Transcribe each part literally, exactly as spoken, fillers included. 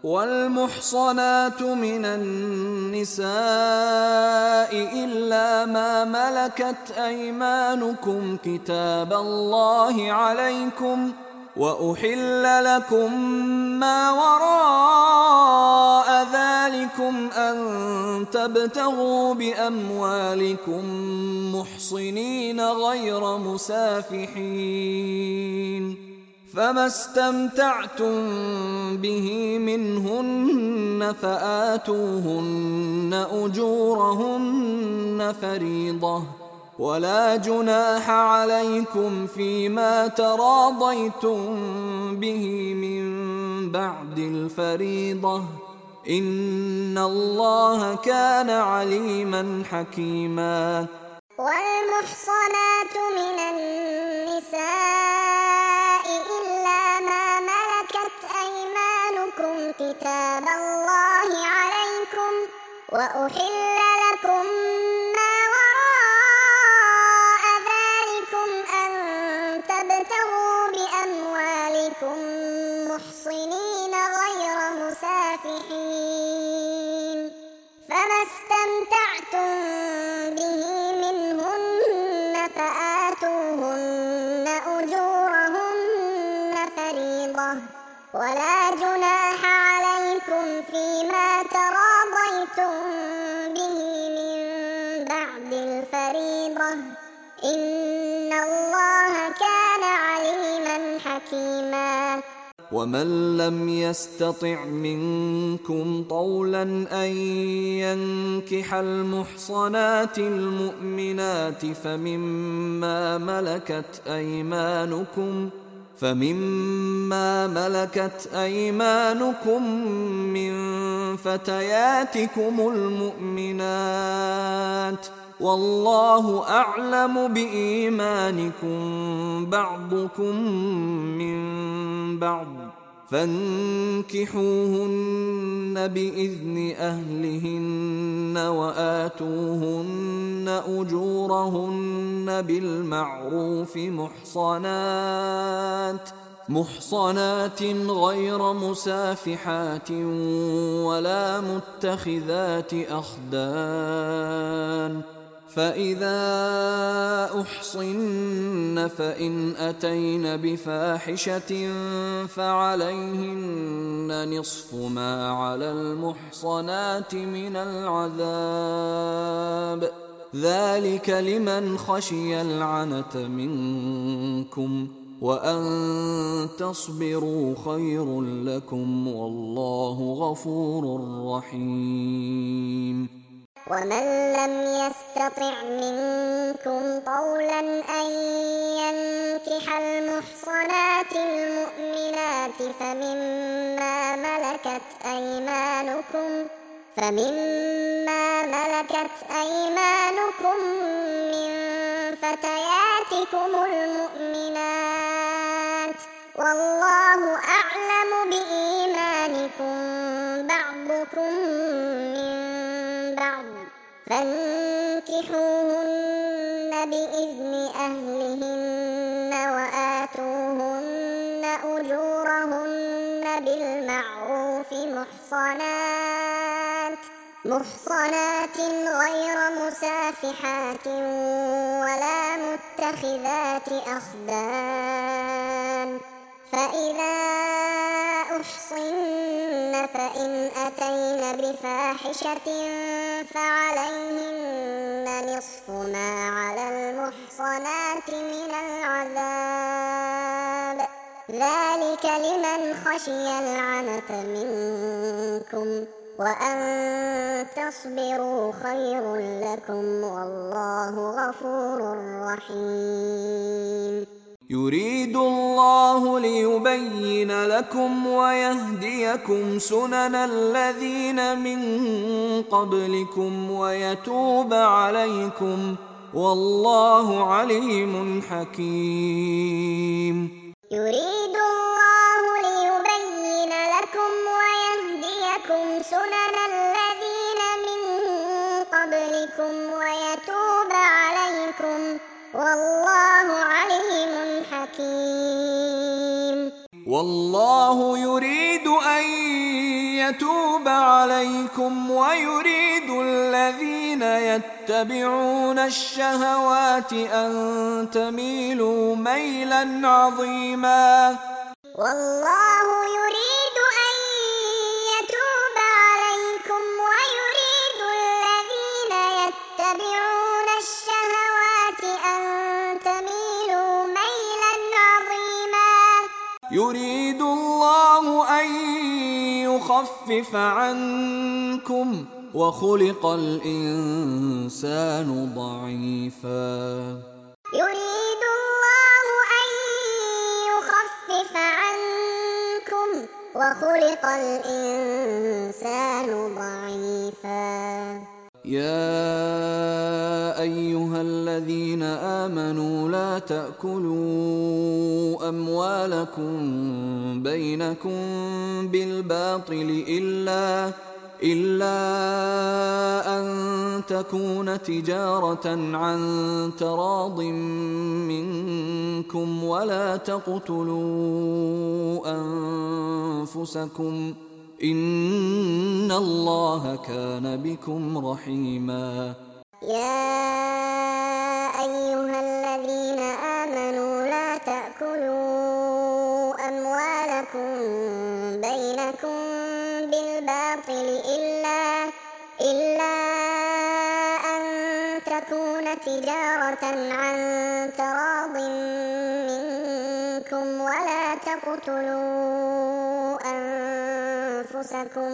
والمحصنات من النساء إلا ما ملكت أيمانكم كتاب الله عليكم، وأحل لكم ما وراء ذلكم أن تبتغوا بأموالكم محصنين غير مسافحين، فما استمتعتم به منهن فآتوهن أجورهن فريضة، ولا جناح عليكم فيما تراضيتم به من بعد الفريضة، إن الله كان عليما حكيما. والمحصنات من النساء إلا ما ملكت أيمانكم كتاب الله عليكم، وأحل لكم ما وراء ذلكم أن تبتغوا بأموالكم محصنين غير مسافحين، فما استمتعتم به منهن فآتوهن أجورهن فريضة، ولا جناح عليكم فيما تراضيتم به من بعد الفريضة، إن الله كان عليما حكيما. ومن لم يستطع منكم طولا أن ينكح المحصنات المؤمنات فمما ملكت أيمانكم فمما ملكت أيمانكم من فتياتكم المؤمنات، والله أعلم بإيمانكم بعضكم من بعض، فانكحوهن بإذن أهلهن وآتوهن أجورهن بالمعروف محصنات محصنات غير مسافحات ولا متخذات أخدان، فإذا أحصن فإن أتين بفاحشة فعليهن نصف ما على المحصنات من العذاب، ذلك لمن خشي العنة منكم، وأن تصبروا خير لكم، والله غفور رحيم. ومن لم يستطع منكم طولا أن ينكح المحصنات المؤمنات فمما ملكت أيمانكم فمما ملكت أيمانكم من فتياتكم المؤمنات، والله أعلم بإيمانكم بعضكم من بعض، فانكحوهن بإذن أهلهن وآتوهن أجورهن بالمعروف محصنات محصنات غير مسافحات ولا متخذات أخدان، فإذا أحصن فإن أتين بفاحشة فعليهن نصف ما على المحصنات من العذاب، ذلك لمن خشي العنة منكم، وأن تصبروا خير لكم، والله غفور رحيم. يريد الله ليبين لكم ويهديكم سنن الذين من قبلكم ويتوب عليكم، والله عليم حكيم. يريد الله ليبين لكم ويهديكم سنن الذين من قبلكم ويتوب عليكم، والله عليم حكيم. والله يريد أن يتوب عليكم ويريد الذين يتبعون الشهوات أن تميلوا ميلا عظيما والله يريد أن يتوب عليكم ويريد الذين يتبعون الشهوات أن تميلوا ميلا عظيما يريد الله أن يخفف عنكم وخلق الإنسان ضعيفا يريد الله أن يخفف عنكم وخلق الإنسان ضعيفا يا أيها الذين آمنوا لا تأكلوا أموالكم بينكم بالباطل إلا إلا أن تكون تجارة عن تراض منكم ولا تقتلوا أنفسكم إن الله كان بكم رحيما يا أيها الذين آمنوا لا تأكلوا أموالكم بينكم بالباطل إلا إلا أن تكون تجارة عن تراض منكم ولا تقتلوا أنفسكم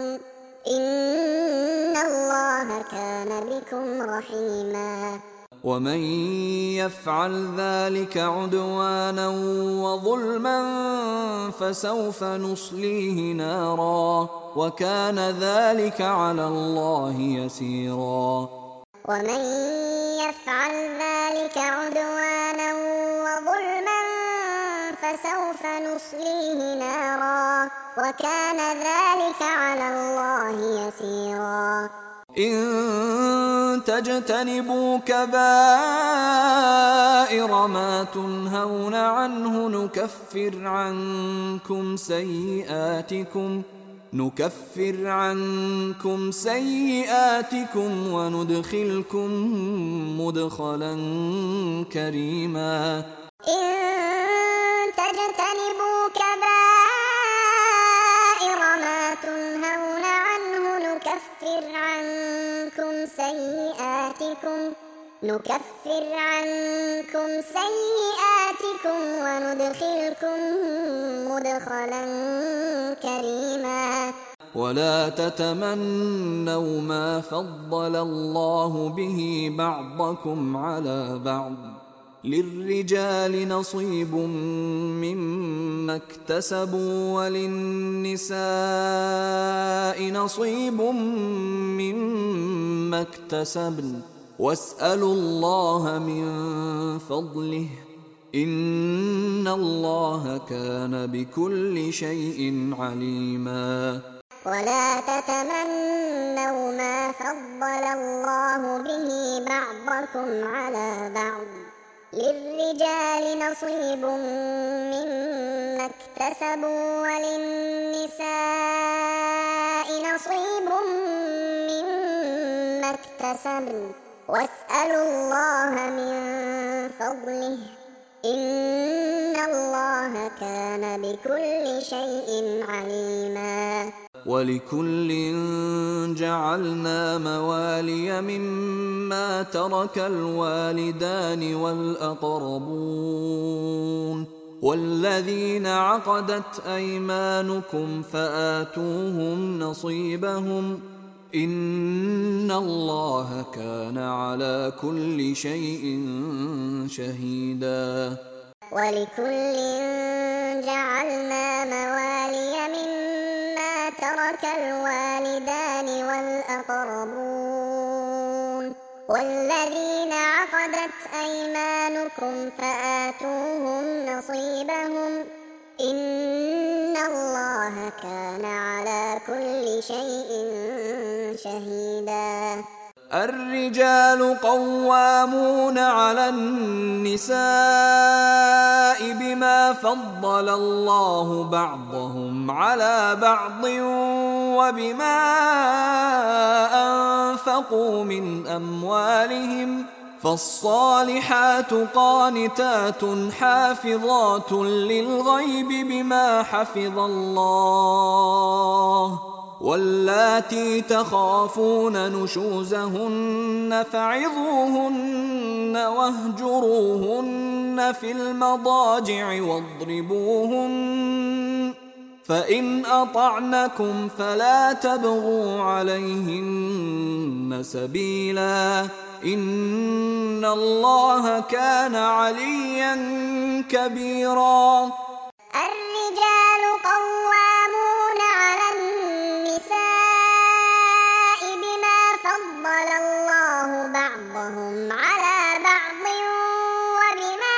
إن الله كان بكم رحيما ومن يفعل ذلك عدوانا وظلما فسوف نصليه نارا وكان ذلك على الله يسيرا ومن يفعل ذلك عدوانا وظلما فسوف نصليه نارا وكان ذلك على الله يسيرا إن تجتنبوا كبائر ما تنهون عنه نكفر عنكم سيئاتكم نكفر عنكم سيئاتكم وندخلكم مدخلا كريما إن تجتنبوا كبائر ما تنهون عنه نكفر عنكم سيئاتكم نكفر عنكم سيئاتكم وندخلكم مدخلا كريما ولا تتمنوا ما فضل الله به بعضكم على بعض للرجال نصيب مما اكتسبوا وللنساء نصيب مما اكتسبن واسألوا الله من فضله إن الله كان بكل شيء عليما ولا تتمنوا ما فضل الله به بعضكم على بعض للرجال نصيب مما اكتسبوا وللنساء نصيب مما اكتسبن واسألوا الله من فضله إن الله كان بكل شيء عليما ولكل جعلنا موالي مما ترك الوالدان والأقربون والذين عقدت أيمانكم فآتوهم نصيبهم إن الله كان على كل شيء شهيدا ولكل جعلنا موالي مما ترك الوالدان والأقربون والذين عقدت أيمانكم فآتوهم نصيبهم إن الله كان على كل شيء شهيدا الرجال قوامون على النساء بما فضل الله بعضهم على بعض وبما أنفقوا من أموالهم، فالصالحات قانتات حافظات للغيب بما حفظ الله، واللاتي تخافون نشوزهن فعظوهن واهجروهن في المضاجع واضربوهن، فإن أطعنكم فلا تبغوا عليهن سبيلا، إن الله كان عليا كبيرا. الرجال قوامون على النساء بما فضل الله بعضهم على بعض وبما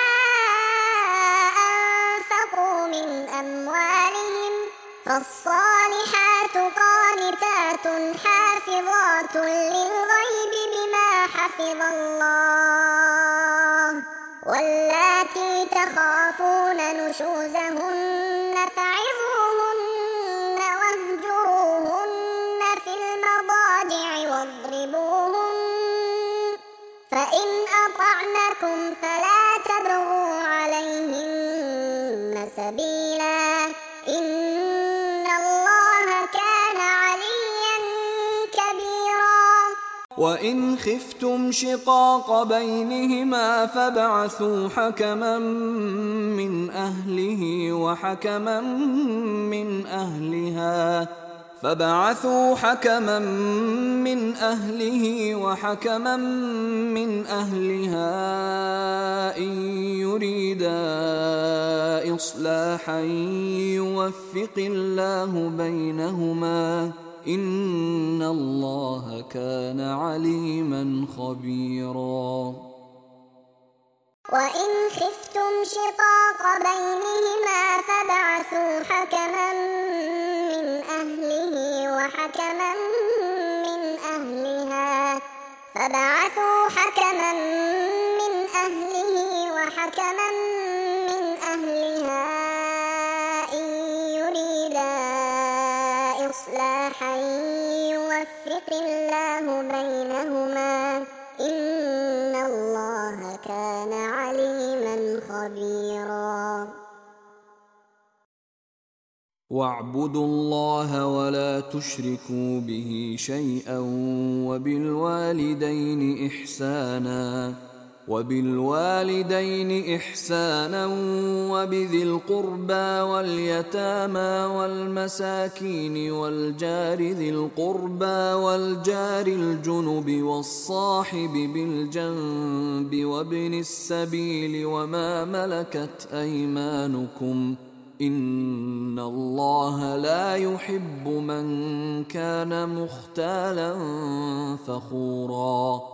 أنفقوا من أموالهم، فالصالحات قانتات حافظات للغيب بما حفظ الله، واللاتي تخافون نشوزهن فعظوهن واهجروهن في المضاجع واضربوهن، فإن أطعنكم فلا تبغوا عليهن سبيلا، إن الله كان عليا كبيرا. وإن خفتم شقاق بينهما فابعثوا حكما من أهله وحكما من أهلها فابعثوا حكما من أهله وحكما من أهلها إن يريدا إصلاحا يوفق الله بينهما، إن الله كان عليما خبيرا. وإن خفتم شقاق بينهما فابعثوا حكما من أهله وحكما من أهلها فابعثوا حكما من أهله وحكما من أهلها إن يريدا إصلاحا يوفق الله بينهما، إن الله كان عليما خبيرا. واعبدوا الله ولا تشركوا به شيئا وبالوالدين إحسانا وبالوالدين إحسانا وبذي القربى واليتامى والمساكين والجار ذي القربى والجار الجنب والصاحب بالجنب وابن السبيل وما ملكت أيمانكم، إن الله لا يحب من كان مختالا فخورا.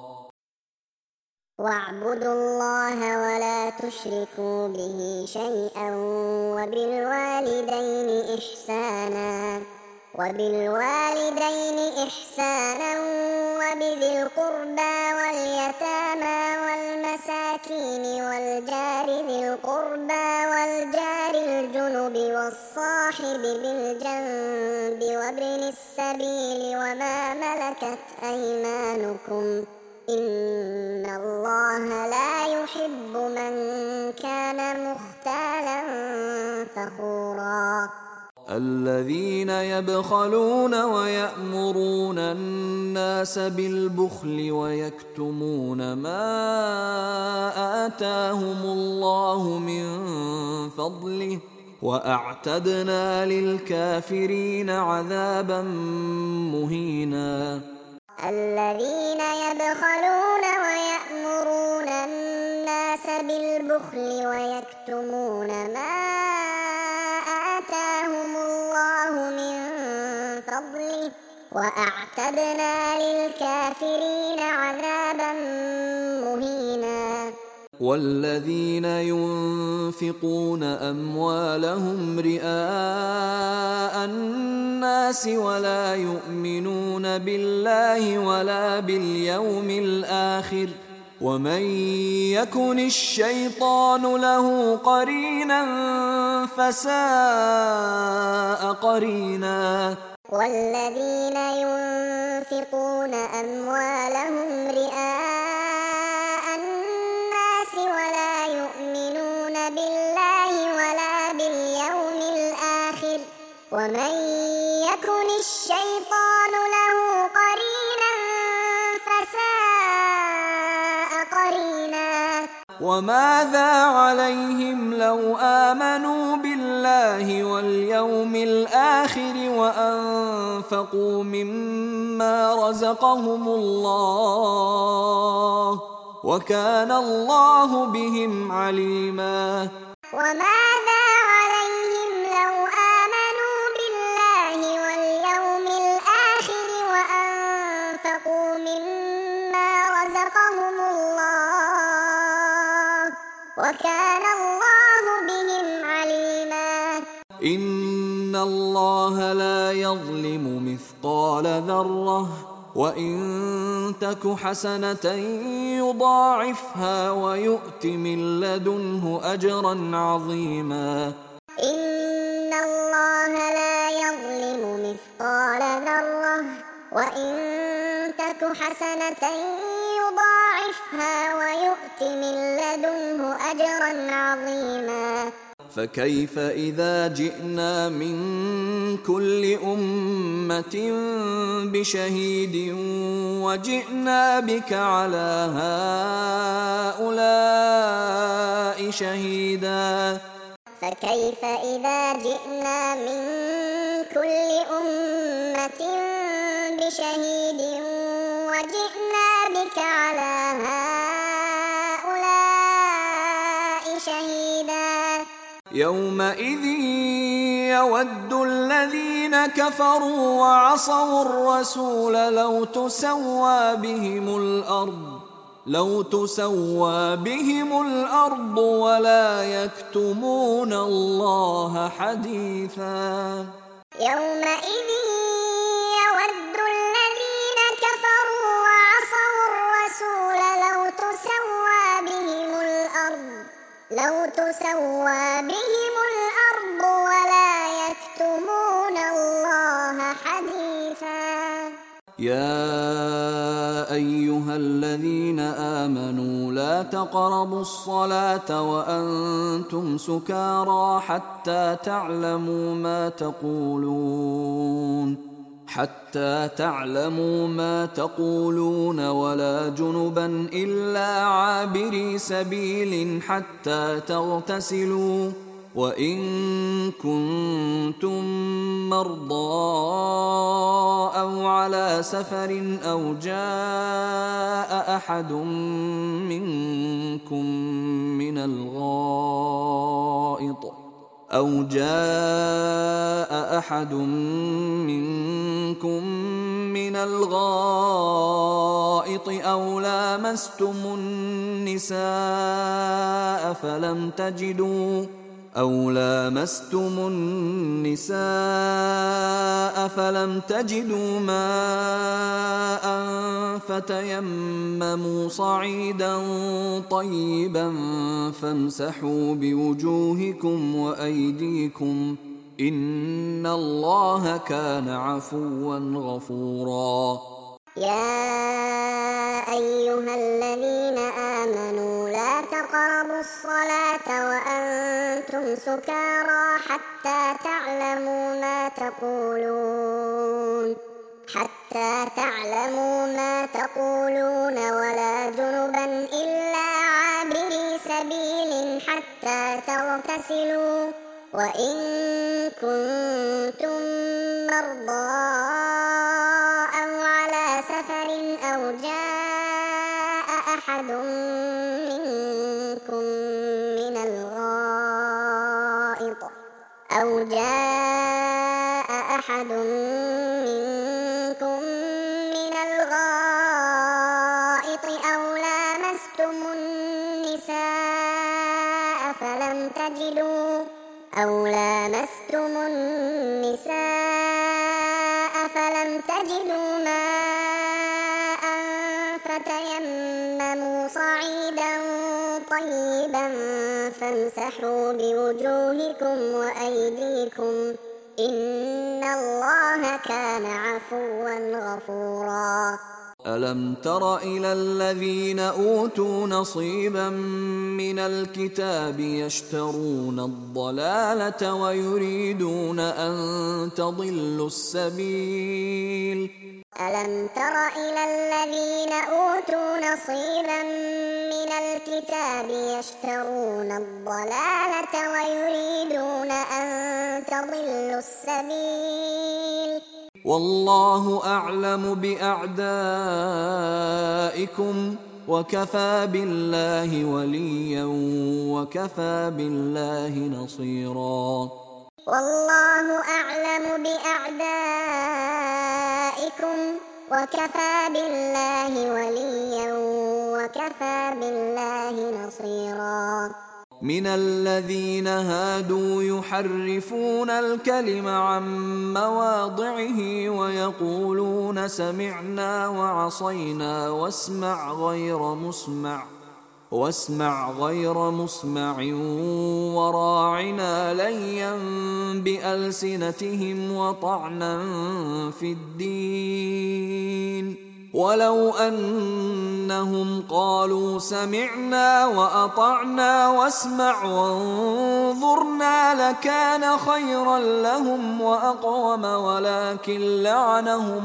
واعبدوا الله ولا تشركوا به شيئا وبالوالدين إحسانا وبالوالدين إحسانا وبذي القربى واليتامى والمساكين والجار ذي القربى والجار الجنب والصاحب بالجنب وابن السبيل وما ملكت أيمانكم، إن الله لا يحب من كان مختالا فخورا. الذين يبخلون ويأمرون الناس بالبخل ويكتمون ما آتاهم الله من فضله وأعتدنا للكافرين عذابا مهينا. الذين يبخلون ويأمرون الناس بالبخل ويكتمون ما آتاهم الله من فضله وأعتدنا للكافرين عذابا مهينا. والذين ينفقون أموالهم رئاء الناس ولا يؤمنون بالله ولا باليوم الآخر ومن يكن الشيطان له قرينا فساء قرينا. والذين ينفقون أموالهم رئاء الناس ولا يؤمنون بالله ولا باليوم الآخر ومن يكن الشيطان له قرينا فساء قرينا. وماذا عليهم لو آمنوا بالله واليوم الآخر وأنفقوا مما رزقهم الله وكان الله بهم عليما. وماذا عليهم لو آمنوا بالله واليوم الآخر وأنفقوا مما رزقهم الله وكان الله بهم عليما. إن الله لا يظلم مثقال ذرة وإن تك حسنة يضاعفها ويؤت من لدنه أجرا عظيما. إن الله لا يظلم مثقال ذرة وإن تك حسنة يضاعفها ويؤت من لدنه أجرا عظيما. فكيف إذا جئنا من كل أمة بشهيد وجئنا بك على هؤلاء شهيدا. فكيف إذا جئنا من كل أمة بشهيد وجئنا بك على هؤلاء شهيدا. يومئذ يود الذين كفروا وعصوا الرسول لو تسوى بهم الأرض لو تسوى بهم الأرض ولا يكتمون الله حديثا. يومئذ يود الذين كفروا وعصوا الرسول لو تسوى بهم الأرض لو تسوى بهم الأرض ولا يكتمون الله حديثا. يا أيها الذين آمنوا لا تقربوا الصلاة وأنتم سكارى حتى تعلموا ما تقولون حتى تعلموا ما تقولون ولا جنبا إلا عابري سبيل حتى تغتسلوا وإن كنتم مرضى أو على سفر أو جاء أحد منكم من الغائط أو جاء أحد منكم من الغائط أو لامستم النساء فلم تجدوا أو لامستم النساء فلم تجدوا ماء فتيمموا صعيدا طيبا فامسحوا بوجوهكم وأيديكم إن الله كان عفوا غفورا. يا أيها الذين آمنوا لا تقربوا الصلاة وأنتم سكارى حتى تعلموا ما تقولون حتى تعلموا ما تقولون ولا جنبا إلا عابري سبيل حتى تغتسلوا وإن كنتم مرضى أو على سفر أو جاء أحد منكم من الغائط أو جاء أحد منكم من الغائط أو لامستم النساء تجدوا أو لامستم النساء فلم تجدوا ماء فتيمموا صعيدا طيبا فامسحوا بوجوهكم وأيديكم إن الله كان عفوا غفورا. ألم تر إلى الذين أوتوا نصيبا من الكتاب يشترون الضلالة ويريدون أن تضلوا السبيل. ألم تر إلى الذين أوتوا نصيبا من الكتاب يشترون الضلالة ويريدون أن تضلوا السبيل. والله أعلم بأعدائكم وكفى بالله وليا وكفى بالله نصيرا. والله أعلم بأعدائكم وكفى بالله وليا وكفى بالله نصيرا. من الذين هادوا يحرفون الكلم عن مواضعه ويقولون سمعنا وعصينا واسمع غير مسمع واسمع غير مسمع وراعنا ليا بألسنتهم وطعنا في الدين ولو أنهم قالوا سمعنا وأطعنا واسمع وانظرنا لكان خيرا لهم وأقوم ولكن لعنهم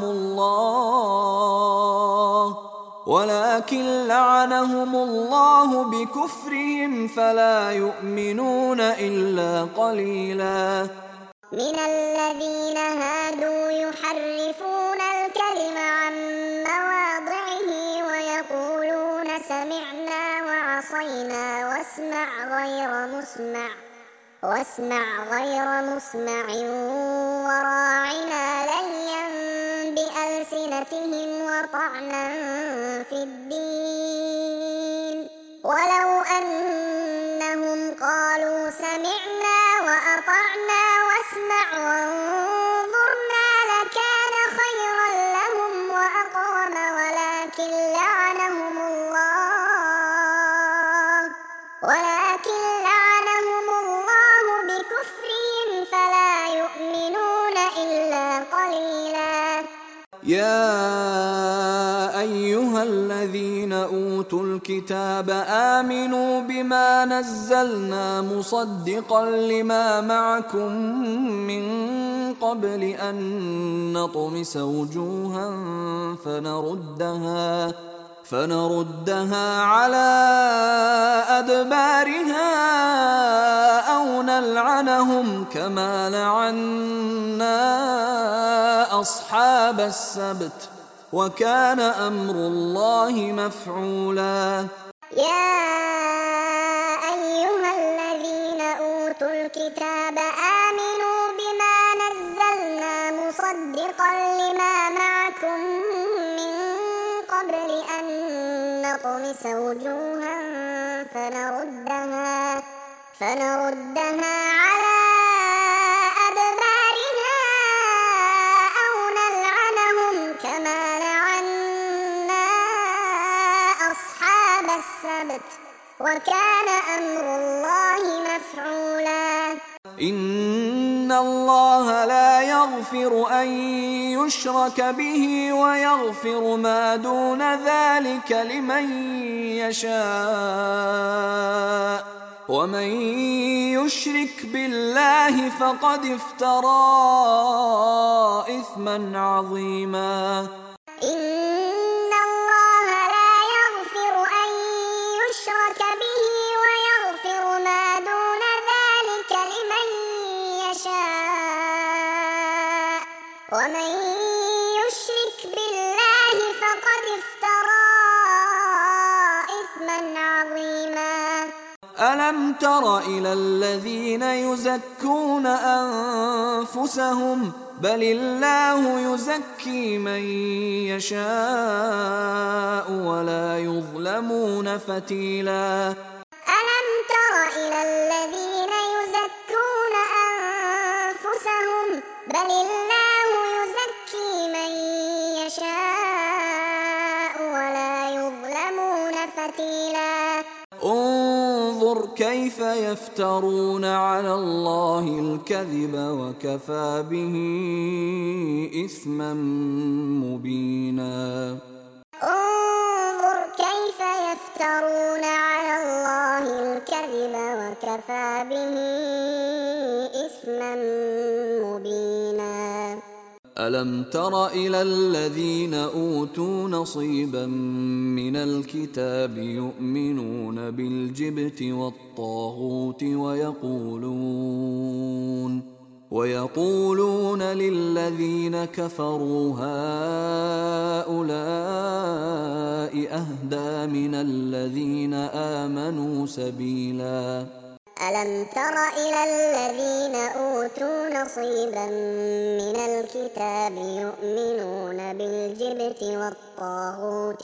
الله ولكن لعنهم الله بكفرهم فلا يؤمنون إلا قليلا. من الذين هادوا يحرفون الكلم عن مواضعه ويقولون سمعنا وعصينا واسمع غير مسمع واسمع غير مسمع وراعنا ليا بألسنتهم وطعنا في الدين ولو أنهم قالوا سمعنا وأطعنا واسمع وانظرنا لكان خيرا لهم وأقوم ولكن لعنهم الله ولكن لعنهم الله بكفرهم فلا يؤمنون إلا قليلا. يا أيها الذين أوتوا الكتاب آمنوا بما نزلنا مصدقا لما معكم من قبل أن نطمس وجوها فنردها فنردها على أدبارها أو نلعنهم كما لعنا أصحاب السبت وكان أمر الله مفعولا. يا أيها الذين أوتوا الكتاب آمنوا بما نزلنا مصدقا لما معكم من قبل أن نطمس وجوها فنردها فنردها على أدبارها أو نلعنهم كما لعنا أصحاب السبت وكان أمر الله مفعولا. إن الله لا يغفر أن يشرك به ويغفر ما دون ذلك لمن يشاء ومن يشرك بالله فقد افترى إثما عظيما. إن الله لا يغفر أن يشرك به ويغفر ما دون ذلك لمن يشاء ومن يشرك بالله فقد افترى إثما عظيما. ألم تر إلى الذين يزكون أنفسهم بل الله يزكي من يشاء ولا يظلمون فتيلا. ألم تر إلى الذين بل الله يزكي من يشاء ولا يظلمون فتيلا انظر كيف يفترون على الله الكذب وكفى به إثما مبينا انظر كيف يفترون على الله الكذب وكفى به إثما مبينا ألم تر إلى الذين أوتوا نصيبا من الكتاب يؤمنون بالجبت والطاغوت ويقولون ويقولون للذين كفروا هؤلاء أهدى من الذين آمنوا سبيلا ألم تر إلى الذين أوتوا نصيبا من الكتاب يؤمنون بالجبت والطاغوت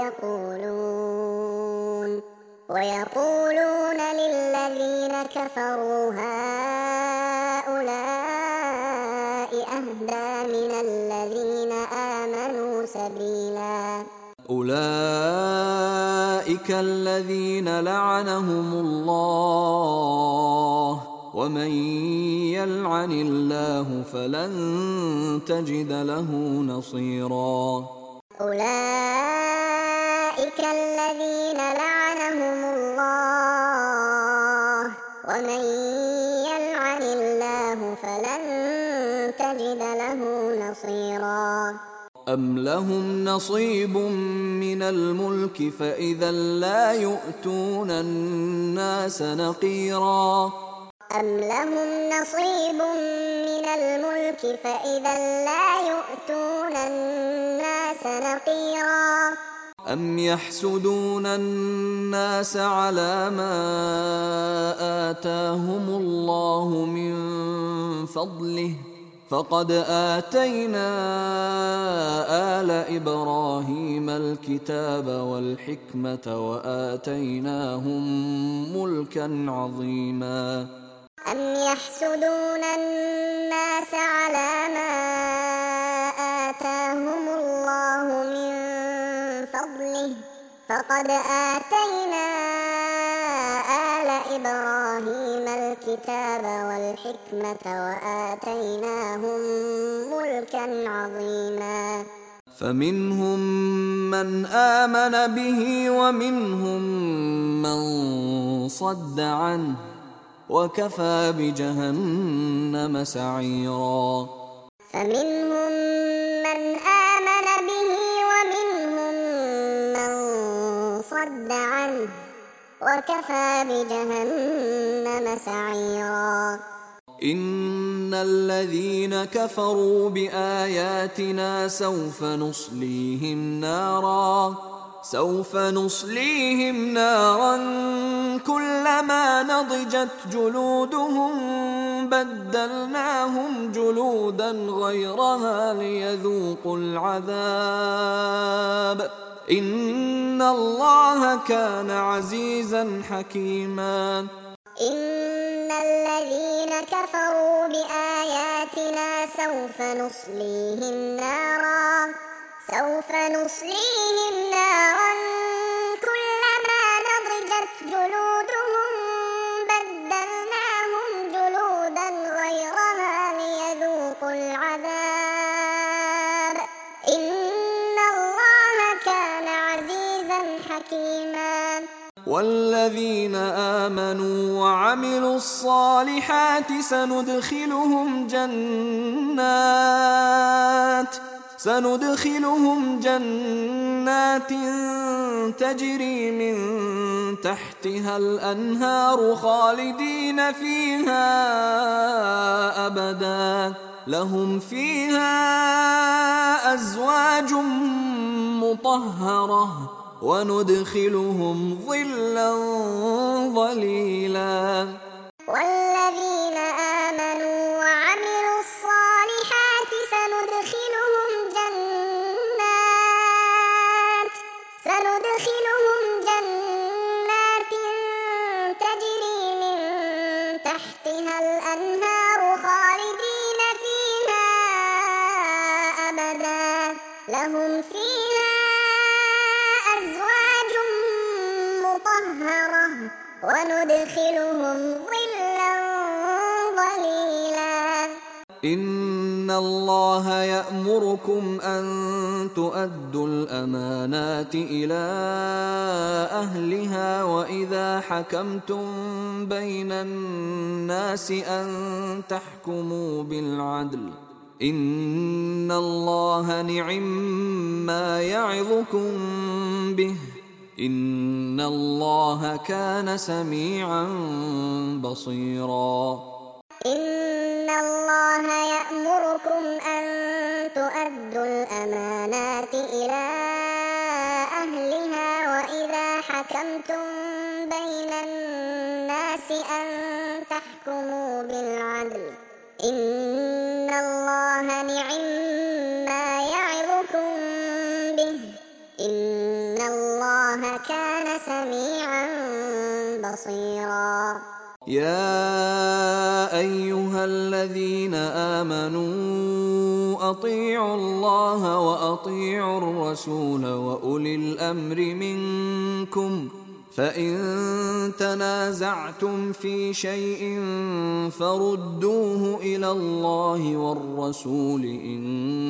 ويقولون ويقولون للذين كفروا هؤلاء أهدى من الذين آمنوا سبيلا أولئك الذين لعنهم الله ومن يلعن الله فلن تجد له نصيرا أولئك الذين لعنهم الله ومن يلعن الله فلن تجد له نصيرا أم لهم نصيب من الملك فإذا لا يؤتون الناس نقيرا أم لهم نصيب من الملك فإذا لا يؤتون الناس نقيرا أم يحسدون الناس على ما آتاهم الله من فضله فقد آتينا آل إبراهيم الكتاب والحكمة وآتيناهم ملكا عظيما أم يحسدون الناس على ما آتاهم الله من فضله فقد آتينا آل إبراهيم الكتاب والحكمة وآتيناهم ملكا عظيما فمنهم من آمن به ومنهم من صد عنه وكفى بجهنم سعيرا فمنهم من آمن به ومنهم من صد عنه وكفى بجهنم سعيرا إن الذين كفروا بآياتنا سوف نصليهم نارا سوف نصليهم نارا كلما نضجت جلودهم بدلناهم جلودا غيرها ليذوقوا العذاب إن الله كان عزيزا حكيما إن الذين كفروا بآياتنا سوف نصليهم نارا سوف نصليهم نارا كلما نضجت جلودهم بدلناهم جلودا غيرها ليذوقوا العذاب إن الله كان عزيزا حكيما والذين آمنوا وعملوا الصالحات سندخلهم جنات سندخلهم جنات تجري من تحتها الأنهار خالدين فيها أبدا لهم فيها أزواج مطهرة وندخلهم ظلا ظليلا والذين آمنوا وعملوا الصالحات سندخلهم جنات سندخلهم جنات تجري من تحتها الأنهار خالدين فيها لهم فيها أزواج مطهرة وندخلهم ظلا ظليلا. إن الله يأمركم أن تؤدوا الأمانات إلى أهلها وإذا حكمتم بين الناس أن تحكموا بالعدل. إن الله نعم-ما يعظكم به. إن الله كان سميعا بصيرا. إن الله يأمركم أن تؤدوا الأمانات إلى أهلها وإذا حكمتم بين الناس أن تحكموا بالعدل. إن الله نعم-ما يعظكم به. إن الله كان سميعا بصيرا. يا أيها الذين آمنوا أطيعوا الله وأطيعوا الرسول وأولي الأمر منكم فإن تنازعتم في شيء فردوه إلى الله والرسول إن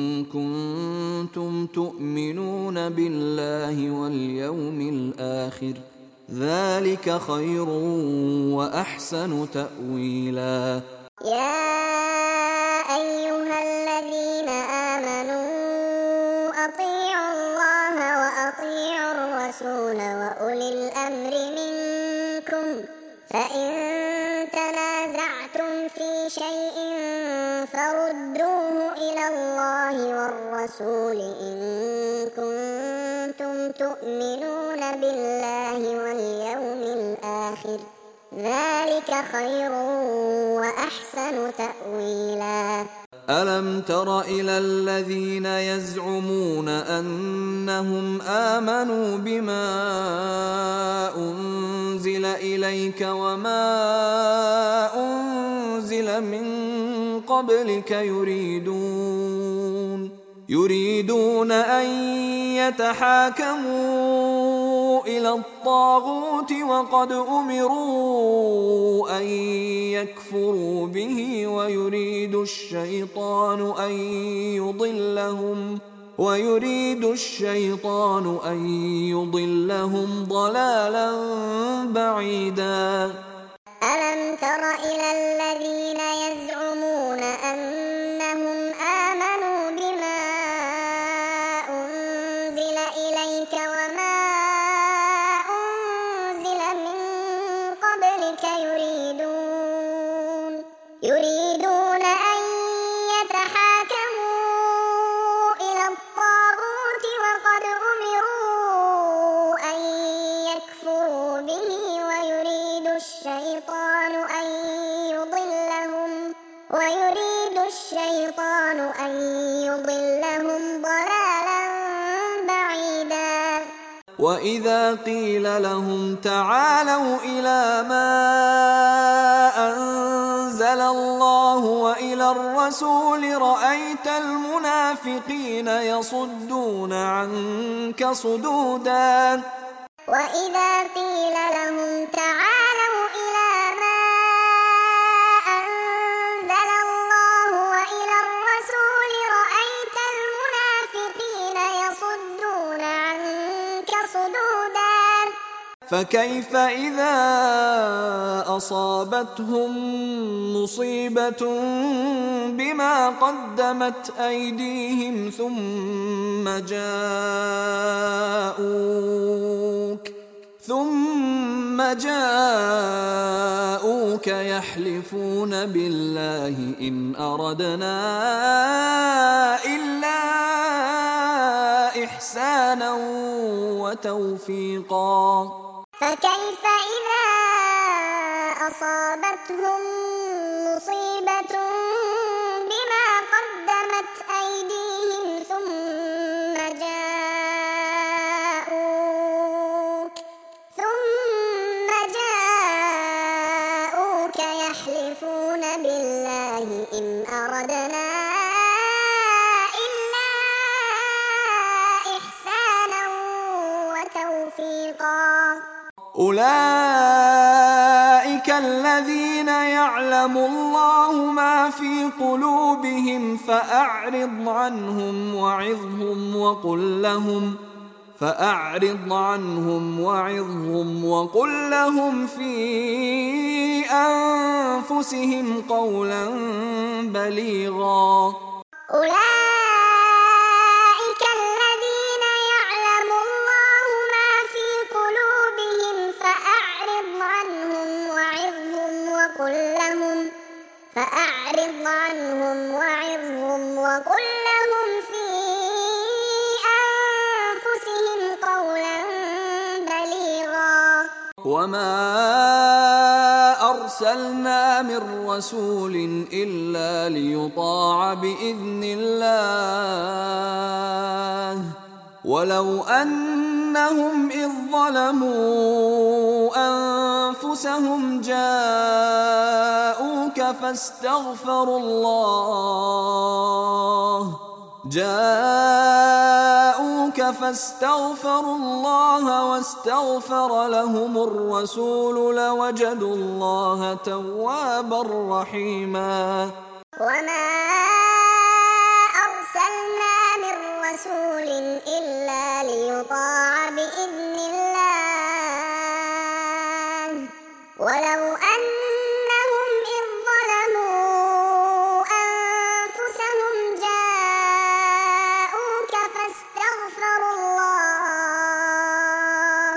كنتم تؤمنون بالله واليوم الآخر ذلك خير وأحسن تأويلا. يا أيها الذين آمنوا أطيعوا الله وأطيعوا الرسول وأولي الأمر منكم فإن تنازعتم في شيء فردوه إلى الله والرسول إن كنتم تؤمنون بالله واليوم الآخر ذلك خير وأحسن تأويلا. ألم تر إلى الذين يزعمون أنهم آمنوا بما أنزل إليك وما أنزل من قبلك يريدون يريدون أن يتحاكموا إلى الطاغوت وقد أمروا أن يكفروا به ويريد الشيطان أن يضلهم ويريد الشيطان أن يضلهم ضلالا بعيدا. ألم تر إلى الذين يزعمون أنهم آمنوا بما أنزل إليك وما أنزل من قبلك يريدون يريدون أن يتحاكموا إلى الطاغوت وقد أمروا أن يكفروا به ويريد الشيطان أن يضلهم ويريد الشيطان أن يضلهم ضلالا بعيدا. وإذا قيل لهم تعالوا إلى ما أنزل الله وإلى الرسول رأيت المنافقين يصدون عنك صدودا. وإذا قيل لهم تعالوا إلى ما أنزل الله وإلى الرسول رأيت المنافقين يصدون عنك صدودا. فكيف إذا أصابتهم مصيبة بما قدمت أيديهم ثم جاءوك ثم جاءوك يحلفون بالله إن أردنا إلا إحسانا وتوفيقا. فكيف إذا أصابتهم مصيبة بما قدمت أيديهم ثم جاءوك ثم جاءوك يحلفون بالله إن أردنا إلا أولئك الذين يعلم الله ما في قلوبهم فأعرض عنهم وعظهم وقل لهم فأعرض عنهم وعظهم وقل لهم في أنفسهم قولا بليغا. أولئك الذين يعلم الله ما في قلوبهم فأعرض عنهم وعظهم وقل لهم فأعرض عنهم وعظهم وقل لهم في أنفسهم قولا بليغا. وما أرسلنا من رسول إلا ليطاع بإذن الله ولو أنهم إذ ظلموا أنفسهم جاءوك فاستغفروا الله جاءوك فاستغفروا الله واستغفر لهم الرسول لوجدوا الله توابا رحيما. وما أرسلنا من رسول إلا ليطاع بإذن الله ولو أنهم إذ ظلموا أنفسهم جاءوك فاستغفروا الله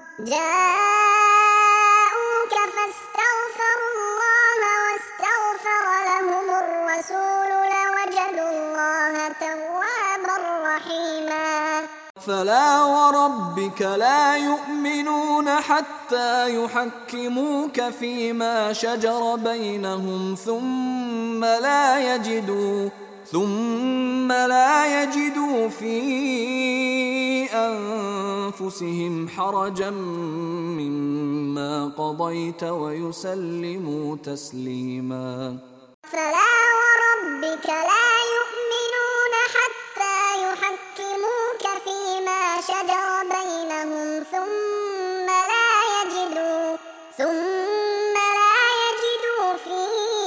جاءوك فاستغفروا الله واستغفر لهم الرسول لوجدوا الله توابا رحيما. فلا وربك لا يؤمنون حتى يحكموك فيما شجر بينهم ثم لا يجدوا ثم لا يجدوا في أنفسهم حرجا مما قضيت ويسلموا تسليما. فلا وربك لا يؤمنون حتى يحكموك فيما شجر بينهم ثم لا يجدوا ثم لا يجدوا في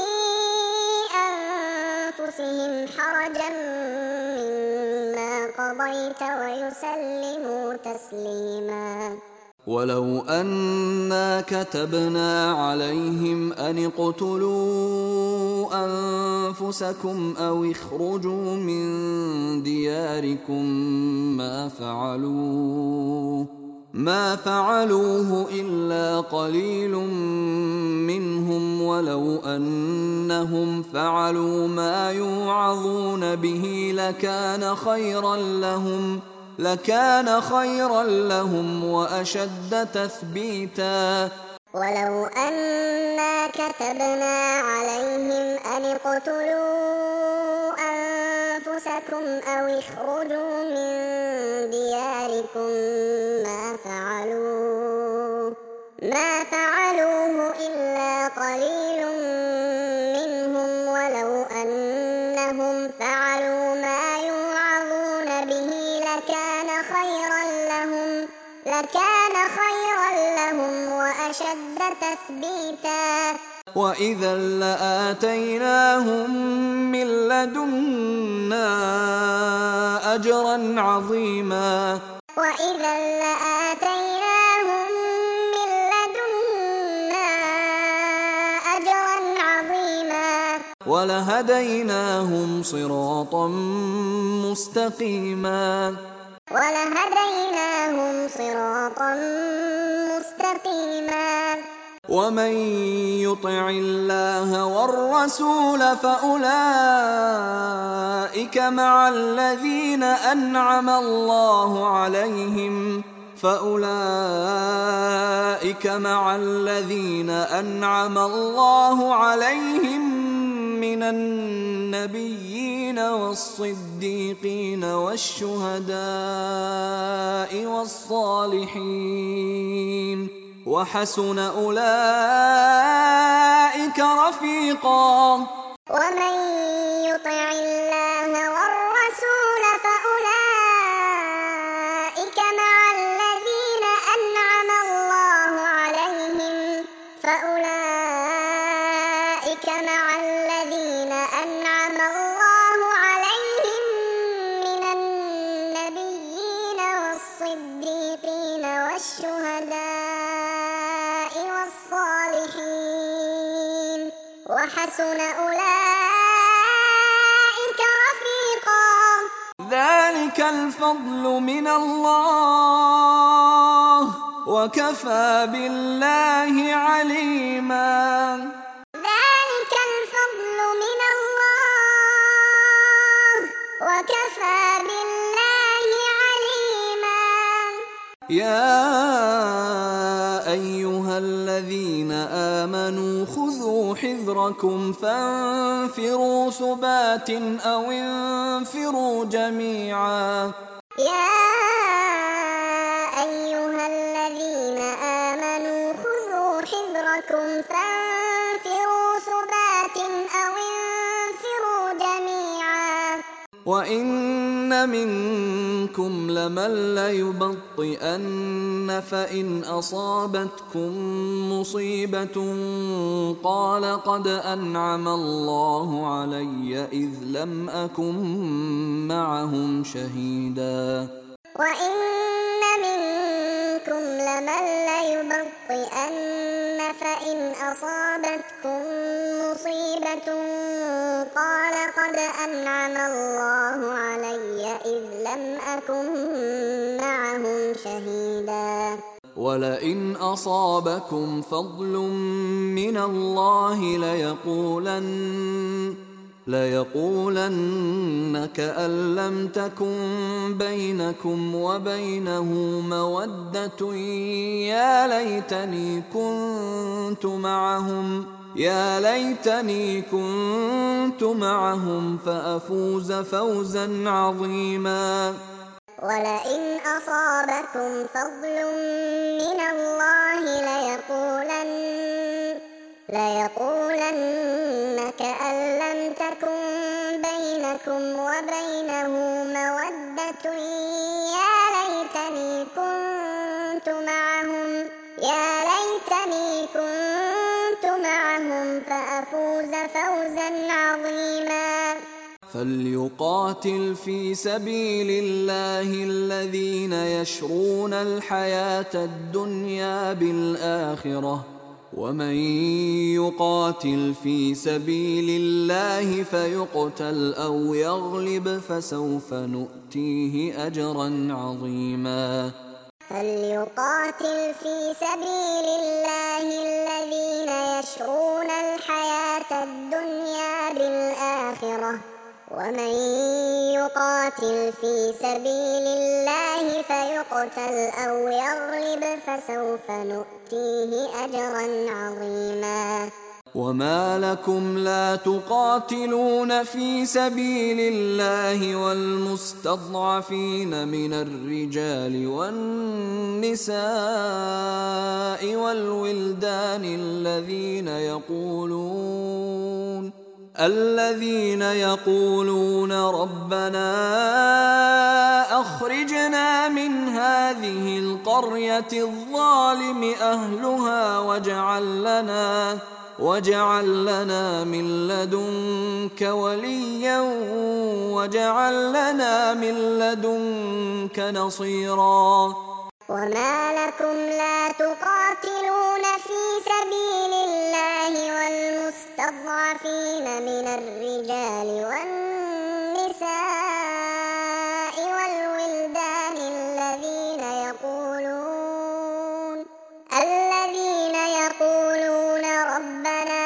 أنفسهم حرجا مما قضيت ويسلموا تسليما. ولو أنا كتبنا عليهم أن اقتلوا أنفسكم أو اخرجوا من دياركم ما فعلوه ما فعلوه إلا قليل منهم ولو أنهم فعلوا ما يوعظون به لكان خيرا لهم لكان خيرا لهم وأشد تثبيتا. ولو أنا كتبنا عليهم أن اقتلوا أنفسكم أو اخرجوا من دياركم ما فعلوه ما فعلوه إلا قليل منهم ولو أنهم فعلوا ما يوعظون به لكان خيرا لهم لكان خيرا لهم وأشد تثبيتا. وإذا لآتيناهم من لدنا أجرا عظيما. وإذا لآتيناهم من لدنا أجرا عظيما. ولهديناهم صراطا مستقيما. ولهديناهم صراطا مستقيما. ومن يطع الله والرسول فأولئك مع الذين أنعم الله عليهم فأولئك مع الذين أنعم الله عليهم من النبيين والصديقين والشهداء والصالحين وحسن أولئك رفيقا. ومن يطع الله والرسول فأولئك مع الذين أنعم الله وحسن أولئك رفيقا. ذلك الفضل من الله وكفى بالله عليما. ذلك الفضل من الله وكفى بالله عليما. يا أيها الذين آمنوا خذوا حذركم فانفروا ثبات أو انفروا جميعا. يا أيها الذين آمنوا خذوا حذركم فانفروا ثبات أو انفروا جميعا. وإن منكم لمن ليبطئن فإن أصابتكم مصيبة قال قد أنعم الله علي إذ لم أكن معهم شهيدا. وإن منكم لمن ليبطئن فإن أصابتكم مصيبة قال قد أنعم الله علي إذ لم أكن معهم شهيدا. ولئن أصابكم فضل من الله ليقولن ليقولن كأن لم تكن بينكم وبينه مودة يا ليتني كنت معهم يا ليتني كنت معهم فأفوز فوزا عظيما. ولئن أصابكم فضل من الله ليقولن ليقولن كأن لم تكن بينكم وبينه مودة يا ليتني كنت معهم يا ليتني كنت معهم فأفوز فوزا عظيما. فليقاتل في سبيل الله الذين يشرون الحياة الدنيا بالآخرة ومن يقاتل في سبيل الله فيقتل أو يغلب فسوف نؤتيه أجرا عظيما. فليقاتل في سبيل الله الذين يشرون الحياة الدنيا بالآخرة ومن يقاتل في سبيل الله فيقتل أو يغلب فسوف نؤتيه أجرا عظيما. وما لكم لا تقاتلون في سبيل الله والمستضعفين من الرجال والنساء والولدان الذين يقولون الذين يقولون ربنا أخرجنا من هذه القرية الظالم أهلها واجعل لنا واجعل لنا من لدنك وليا واجعل لنا من لدنك نصيرا. وما لكم لا تقاتلون في سبيل الله والمستضعفين من الرجال والنساء والولدان الذين يقولون الذين يقولون ربنا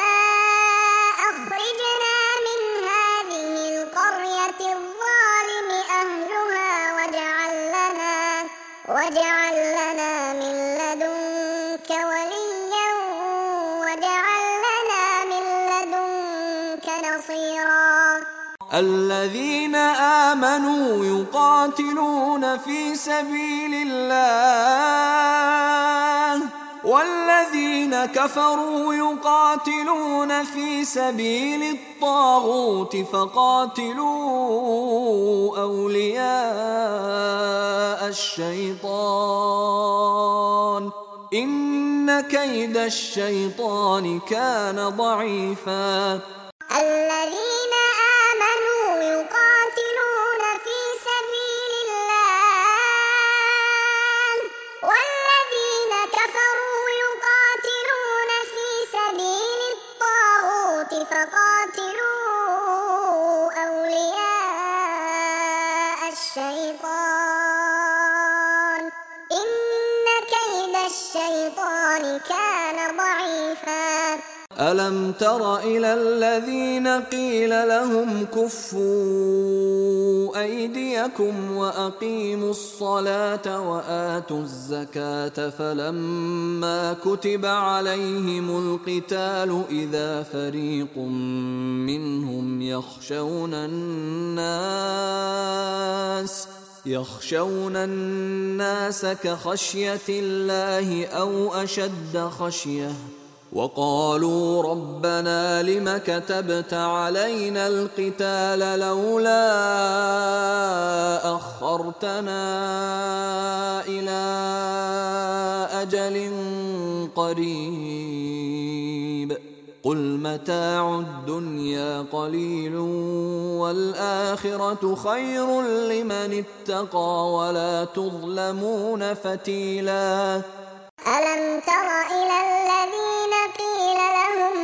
أخرجنا من هذه القرية الظالم أهلها واجعل لنا واجعل لنا من لدنك وليا واجعل لنا من لدنك نصيرا. الذين آمنوا يقاتلون في سبيل الله والذين كفروا يقاتلون في سبيل الطاغوت فقاتلوا أولياء الشيطان إن كيد الشيطان كان ضعيفا. الذين آمنوا يقاتلون في سبيل الله والذين كفروا يقاتلون في سبيل الطاغوت الشيطان إن كيد الشيطان كان ضعيفا ألم تر إلى الذين قيل لهم كفوا أيديكم وأقيموا الصلاة وآتوا الزكاة فلما كتب عليهم القتال إذا فريق منهم يخشون الناس يخشون الناس كخشية الله أو أشد خشية وقالوا ربنا لم كتبت علينا القتال لولا أخرتنا إلى أجل قريب قل متاع الدنيا قليل والآخرة خير لمن اتقى ولا تظلمون فتيلا ألم تر إلى الذين قيل لهم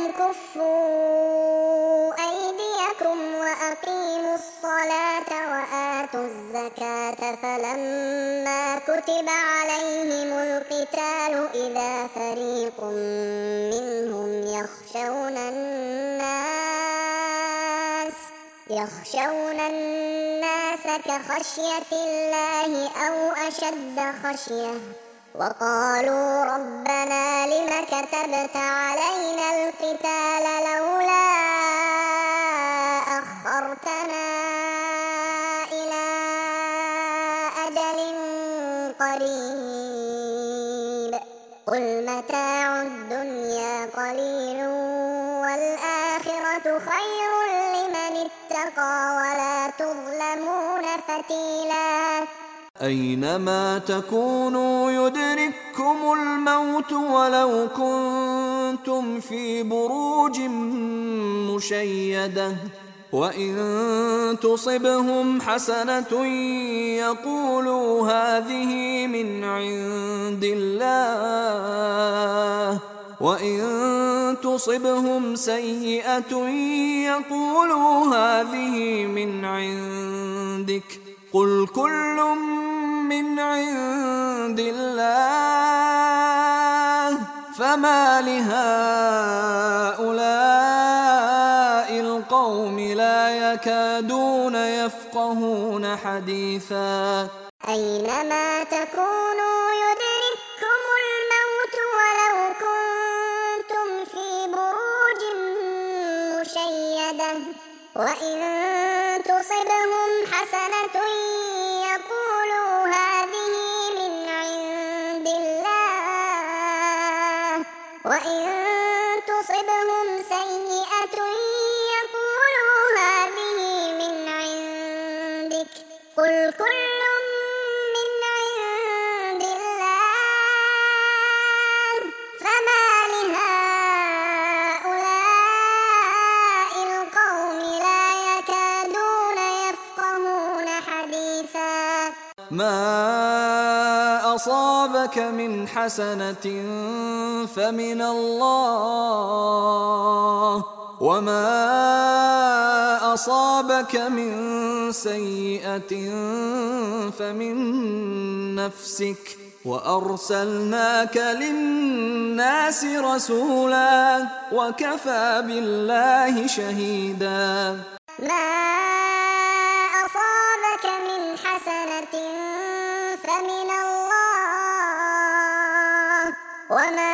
كفوا أيديكم وأقيموا الصلاة وآتوا الزكاة فلما كتب عليهم القتال إذا فريق منهم يخشون الناس يخشون الناس كخشية الله أو أشد خشية وقالوا ربنا لم كتبت علينا القتال لولا أخرتنا إلى أجل قريب قل متاع الدنيا قليل والآخرة خير لمن اتقى ولا تظلمون فتيلا أينما تكونوا يدرككم الموت ولو كنتم في بروج مشيدة وإن تصبهم حسنة يقولوا هذه من عند الله وإن تصبهم سيئة يقولوا هذه من عندك قل كل من عند الله فما لهؤلاء القوم لا يكادون يفقهون حديثا أينما تكونوا يدرككم الموت ولو كنتم في بروج مشيدة وإن تصبهم حسنة يقولوا هذه من عند الله وإن تصبهم سيئة يقولوا هذه من عندك قل كل من عند الله فما لهؤلاء القوم لا يكادون يفقهون حديثا ما أصابك من حسنة فمن الله وما أصابك من سيئة فمن نفسك وأرسلناك للناس رسولا وكفى بالله شهيدا ما أصابك من حسنة فمن الله وما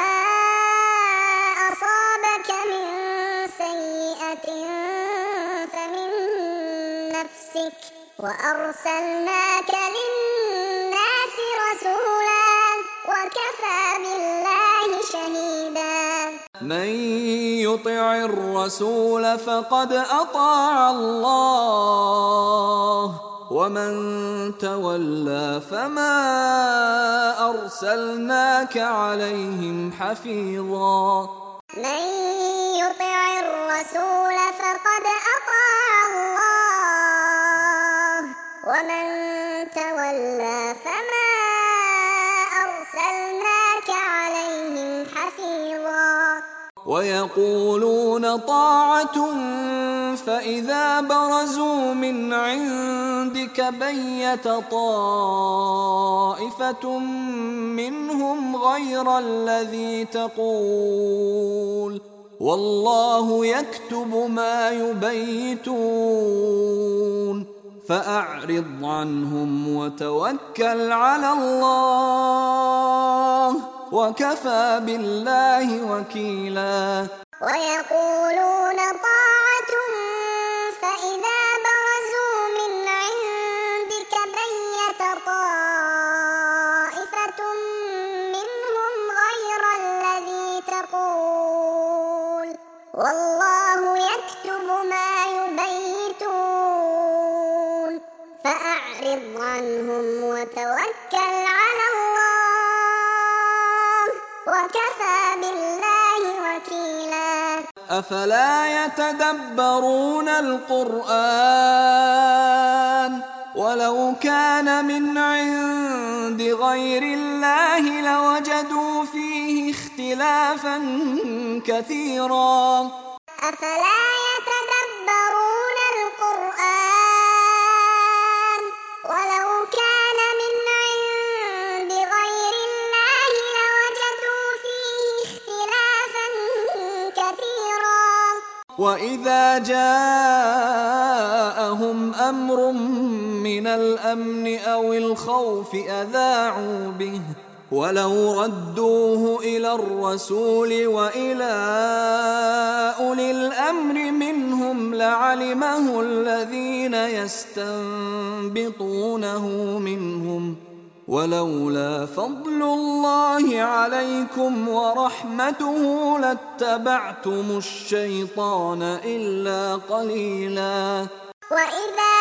أصابك من سيئة فمن نفسك وأرسلناك للناس رسولا وكفى بالله شهيدا من يطع الرسول فقد أطاع الله ومن تولى فما أرسلناك عليهم حفيظا من يطع الرسول فقد أطاع الله ومن تولى فما أرسلناك عليهم حفيظا ويقولون طاعة فإذا برزوا من عندك بيت طائفة منهم غير الذي تقول والله يكتب ما يبيتون فأعرض عنهم وتوكل على الله وكفى بالله وكيلا. ويقولون طاعة فإذا برزوا من عندك بيت طائفة منهم غير الذي تقول والله يكتب ما يبيتون فأعرض عنهم وتوكل على الله وكفى بالله وكيلا. أفلا يتدبرون القرآن ولو كان من عند غير الله لوجدوا فيه اختلافا كثيرا. أفلا يتدبرون القرآن ولو كان من عند غير الله لوجدوا فيه اختلافا كثيرا. وإذا جاءهم أمر من الأمن أو الخوف أذاعوا به ولو ردوه إلى الرسول وإلى أولي الأمر منهم لعلمه الذين يستنبطونه منهم ولولا فضل الله عليكم ورحمته لاتبعتم الشيطان إلا قليلا. وإذا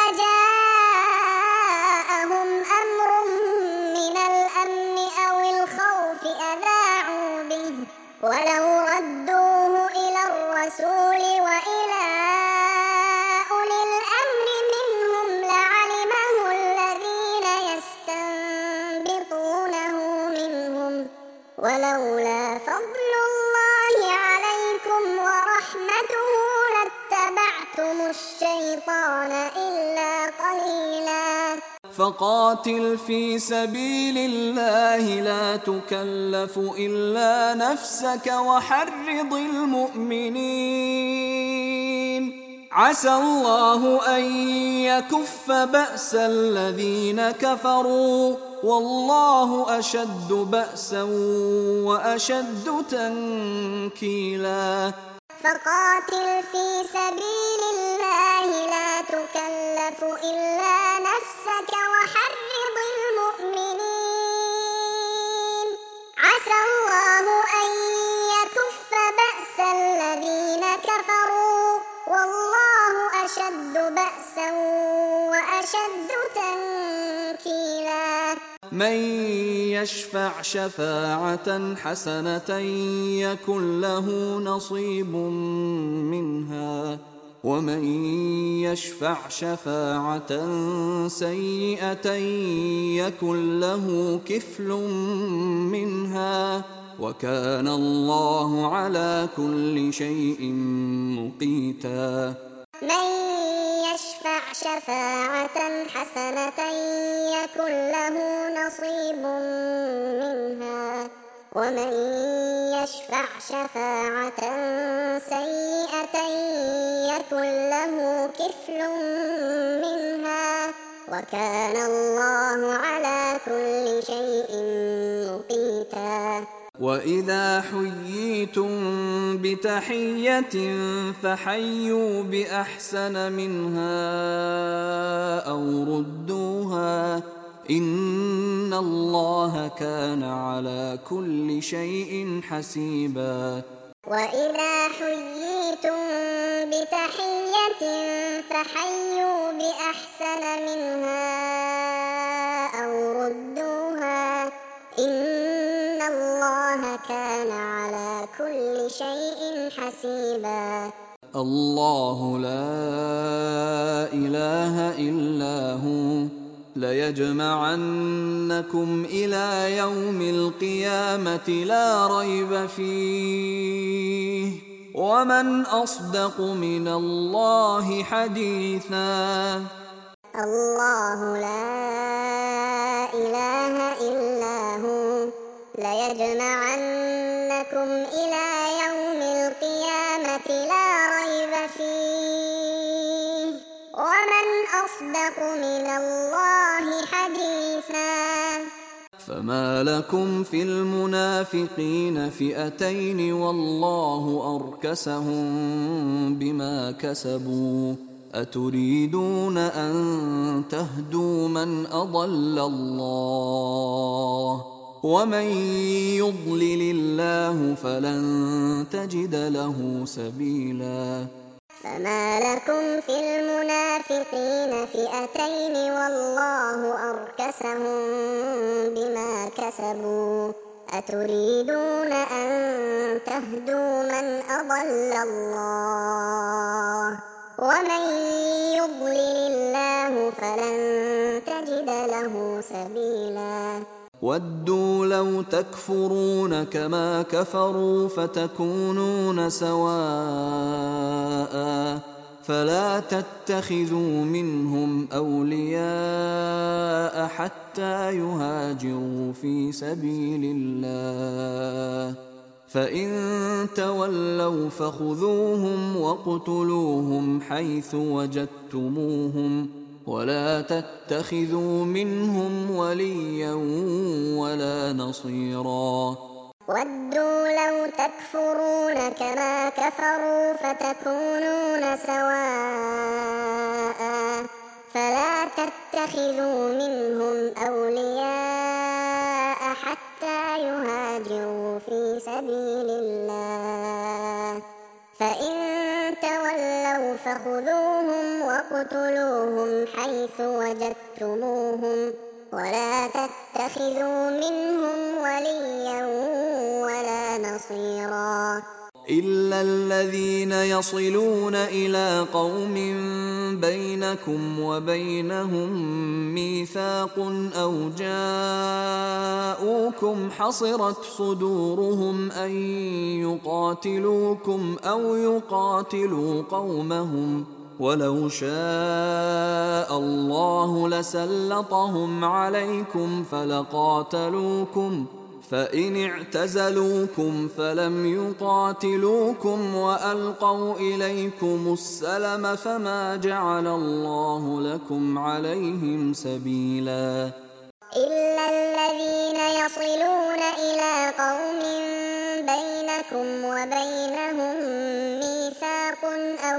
جاءهم أمر من الأمن أو الخوف أذاعوا به ولو ردوه إلى الرسول وإلى أولي الأمر منهم لعلمه الذين يستنبطونه منهم ولولا فضل الله عليكم ورحمته لاتبعتم الشيطان إلا قليلا. فقاتل في سبيل الله لا تكلف إلا نفسك وحرض المؤمنين عسى الله أن يكف بأس الذين كفروا والله أشد بأسا وأشد تنكيلا. فقاتل في سبيل الله لا تكلف إلا نفسك وحرض المؤمنين عسى الله أن يكف بأس الذين كفروا والله أشد بأسا وأشد تنكيلا. من يشفع شفاعة حسنة يكن له نصيب منها ومن يشفع شفاعة سيئة يكن له كفل منها وكان الله على كل شيء مقيتا. من يشفع شفاعة حسنة يكن له نصيب منها ومن يشفع شفاعة سيئة يكن له كفل منها وكان الله على كل شيء مقيتا. وإذا حييتم بتحية فحيوا بأحسن منها أو ردوها إن الله كان على كل شيء حسيبا. وإذا حييتم بتحية فحيوا بأحسن منها أو ردوها إن الله كان على كل شيء حسيبا. الله لا إله إلا هو ليجمعنكم إلى يوم القيامة لا ريب فيه ومن أصدق من الله حديثا. الله لا إله إلا هو ليجمعنكم إلى يوم القيامة لا ريب فيه ومن أصدق من الله حديثا. فما لكم في المنافقين فئتين والله أركسهم بما كسبوا أتريدون أن تهدوا من أضل الله ومن يضلل الله فلن تجد له سبيلا. فما لكم في المنافقين فئتين والله أركسهم بما كسبوا أتريدون أن تهدوا من أضل الله ومن يضلل الله فلن تجد له سبيلا. ودوا لو تكفرون كما كفروا فتكونون سواء فلا تتخذوا منهم أولياء حتى يهاجروا في سبيل الله فإن تولوا فخذوهم واقتلوهم حيث وجدتموهم ولا تتخذوا منهم وليا ولا نصيرا. ودوا لو تكفرون كما كفروا فتكونون سواء فلا تتخذوا منهم أولياء حتى يهاجروا في سبيل الله فإن تولوا فخذوهم واقتلوهم حيث وجدتموهم ولا تتخذوا منهم وليا ولا نصيرا. إلا الذين يصلون إلى قوم بينكم وبينهم ميثاق أو جاءوكم حصرت صدورهم أن يقاتلوكم أو يقاتلوا قومهم ولو شاء الله لسلطهم عليكم فلقاتلوكم فإن اعتزلوكم فلم يقاتلوكم وألقوا إليكم السلم فما جعل الله لكم عليهم سبيلا. إلا الذين يصلون إلى قوم بينكم وبينهم ميثاق أو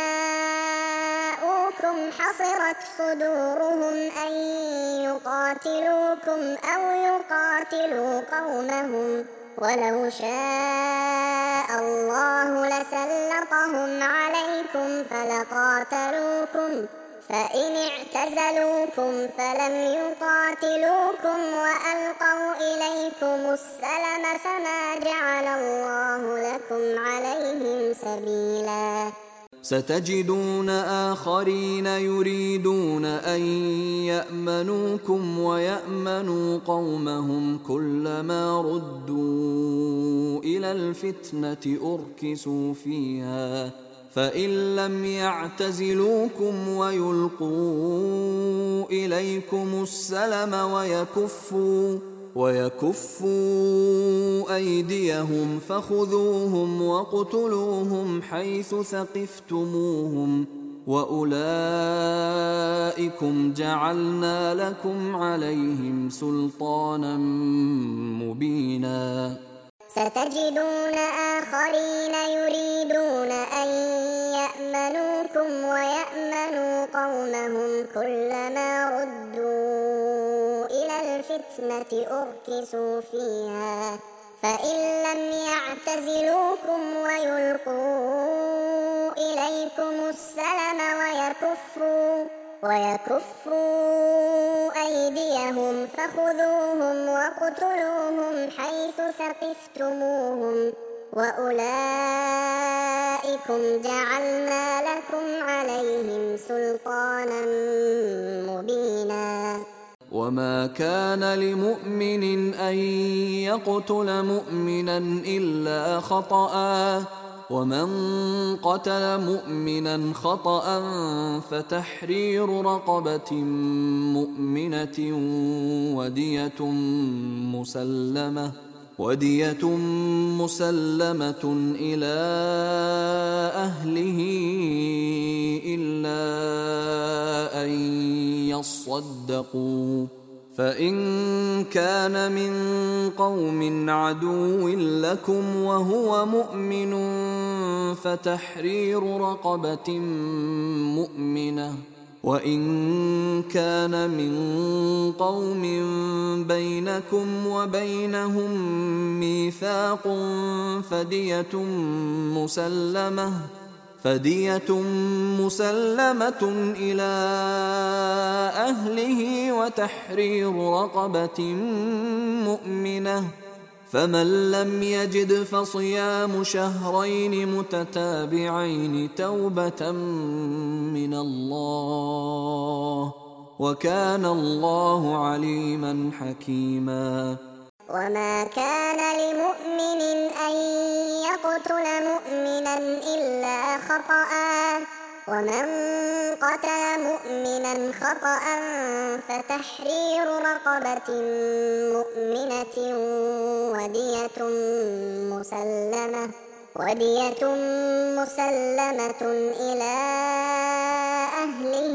جاءوكم حصرت صدورهم أن يقاتلوكم أو يقاتلوا قومهم ولو شاء الله لسلطهم عليكم فلقاتلوكم فإن اعتزلوكم فلم يقاتلوكم وألقوا إليكم السلم فما جعل الله لكم عليهم سبيلا. ستجدون آخرين يريدون أن يأمنوكم ويأمنوا قومهم كلما ردوا إلى الفتنة أركسوا فيها فإن لم يعتزلوكم ويلقوا إليكم السلم ويكفوا ويكفوا أيديهم فخذوهم واقتلوهم حيث ثقفتموهم وأولئكم جعلنا لكم عليهم سلطانا مبينا. ستجدون آخرين يريدون أن يأمنوكم ويأمنوا قومهم كلما ردوا إلى الفتنة أركسوا فيها فإن لم يعتزلوكم ويلقوا إليكم السلم ويكفوا ويكفوا أيديهم فخذوهم واقتلوهم حيث ثقفتموهم وأولئكم جعلنا لكم عليهم سلطانا مبينا وما كان لمؤمن أن يقتل مؤمنا إلا خطأ ومن قتل مؤمنا خطأ فتحرير رقبة مؤمنة ودية مسلمة ودية مسلمة إلى أهله إلا أن يصدقوا فإن كان من قوم عدو لكم وهو مؤمن فتحرير رقبة مؤمنة وإن كان من قوم بينكم وبينهم ميثاق فدية مسلمة فدية مسلمة إلى أهله وتحرير رقبة مؤمنة فمن لم يجد فصيام شهرين متتابعين توبة من الله وكان الله عليما حكيما وما كان لمؤمن أن يقتل مؤمنا إلا خطأ ومن قتل مؤمنا خطأ فتحرير رقبة مؤمنة ودية مسلمة ودية مسلمة إلى أهله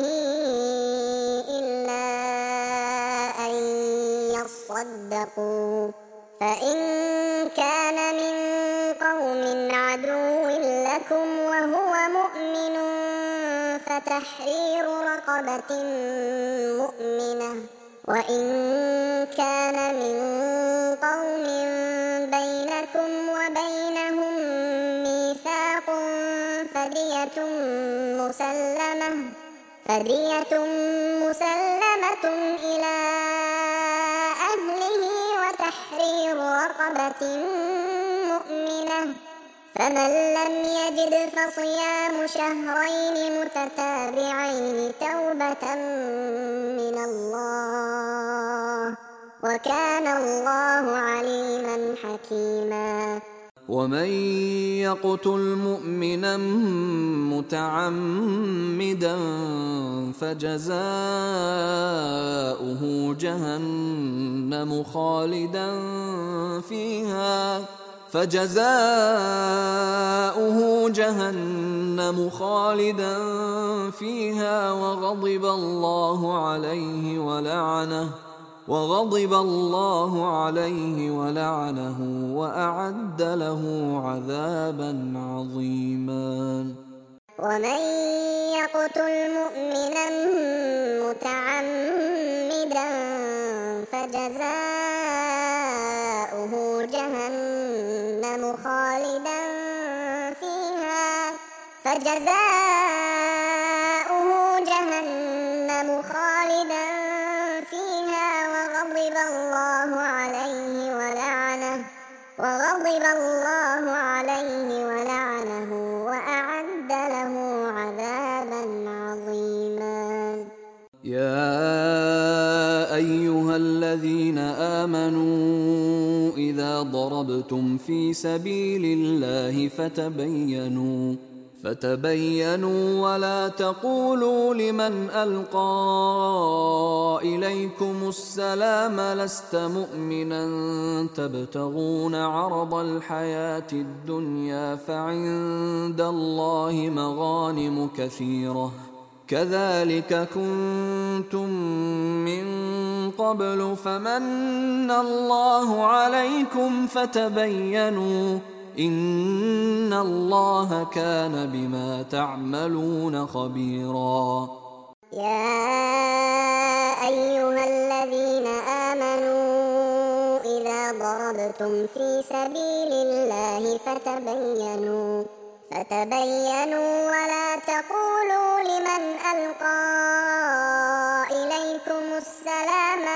إلا أن يصدقوا فإن كان من قوم عدو لكم وهو مؤمن فتحرير رقبة مؤمنة وإن كان من قوم بينكم وبينهم ميثاق فدية مسلمة فدية مسلمة إلى أهله وتحرير رقبة مؤمنة فمن لم يجد فصيام شهرين متتابعين توبة من الله وكان الله عليما حكيما ومن يقتل مؤمنا متعمدا فجزاؤه جهنم خالدا فيها فجزاؤه جهنم خالدا فيها وغضب الله عليه ولعنه وغضب الله عليه ولعنه وأعد له عذابا عظيما ومن يقتل مؤمنا متعمدا فجزاؤه جهنم خالدا فيها فجزاؤه جهنم خالدا فيها وغضب الله عليه ولعنه وغضب الله عليه ولعنه وأعد له عذابا عظيما يا أيها الذين آمنوا إذا ضربتم في سبيل الله فتبينوا فتبينوا ولا تقولوا لمن ألقى إليكم السلام لست مؤمنا تبتغون عرض الحياة الدنيا فعند الله مغانم كثيرة كذلك كنتم من قبل فمن الله عليكم فتبينوا إن الله كان بما تعملون خبيرا يا أيها الذين آمنوا إذا ضربتم في سبيل الله فتبينوا فتبينوا ولا تقولوا لمن ألقى إليكم السلام لست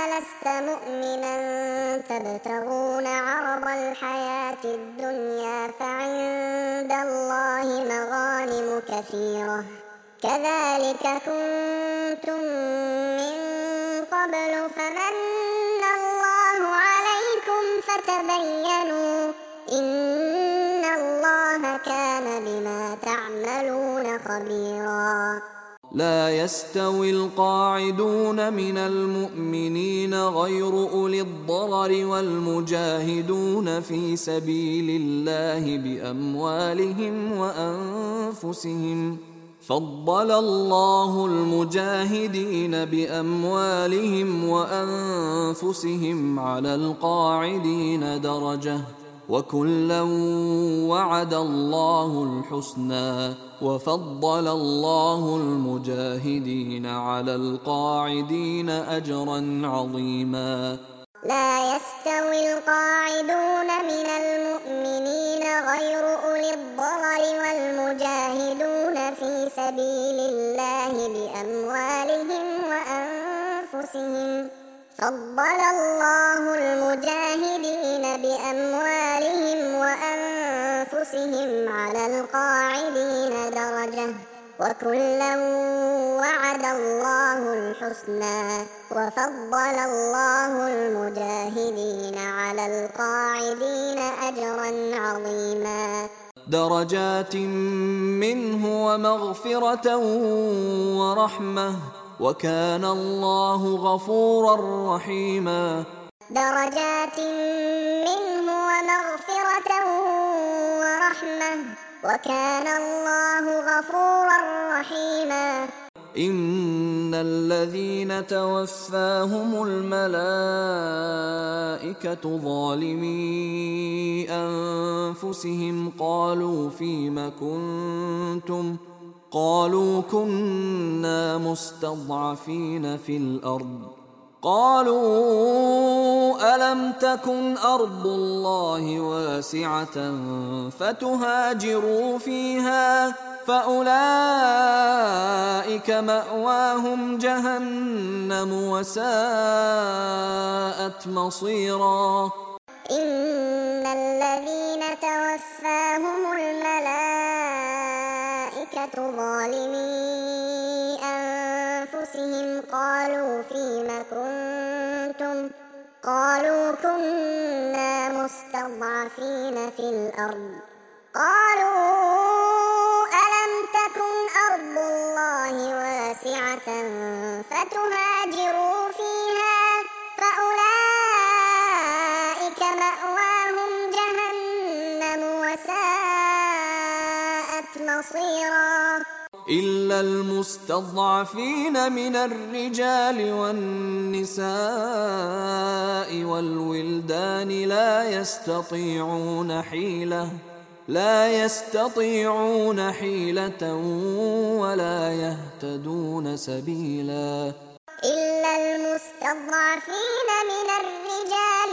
مؤمنا تبتغون عرض الحياة الدنيا فعند الله مغانم كثيرة كذلك كنتم من قبل فمن الله عليكم فتبينوا إن الله كان بما تعملون خبيرا. لا يستوي القاعدون من المؤمنين غير أولي الضرر والمجاهدون في سبيل الله بأموالهم وأنفسهم فضل الله المجاهدين بأموالهم وأنفسهم على القاعدين درجة وكلا وعد الله الحسنى وفضل الله المجاهدين على القاعدين أجرا عظيما. لا يستوي القاعدون من المؤمنين غير أولي الضرر والمجاهدون في سبيل الله بأموالهم وأنفسهم فضل الله المجاهدين بأموالهم وأنفسهم على القاعدين درجة وكلا وعد الله الحسنى وفضل الله المجاهدين على القاعدين أجرا عظيما. درجات منه ومغفرة ورحمة وكان الله غفورا رحيما. درجات منه ومغفرة ورحمة وكان الله غفورا رحيما. إن الذين توفاهم الملائكة ظالمي أنفسهم قالوا فيم كنتم قالوا كنا مستضعفين في الأرض قالوا ألم تكن أرض الله واسعة فتهاجروا فيها فأولئك مأواهم جهنم وساءت مصيرا. إن الذين توفاهم الملائكة ظالمي أنفسهم قالوا فيم كنتم قالوا كنا مستضعفين في الأرض قالوا ألم تكن أرض الله واسعة فتهاجروا فيها فأولئك مأواهم جهنم وساءت مصيرا. إلا المستضعفين من الرجال والنساء والولدان لا يستطيعون حيلة لا يستطيعون حيلة ولا يهتدون سبيلا. إلا المستضعفين من الرجال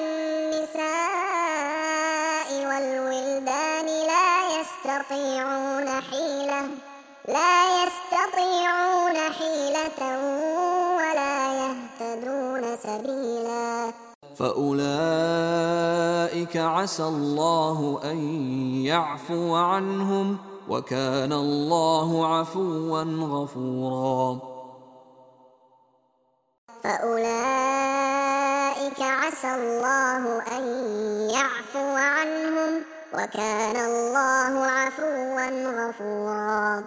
والنساء والولدان لا يستطيعون حيلة لا يستطيعون حيلة ولا يهتدون سبيلا. فأولئك عسى الله أن يعفو عنهم وكان الله عفوا غفورا. فأولئك عسى الله أن يعفو عنهم وكان الله عفوا غفورا.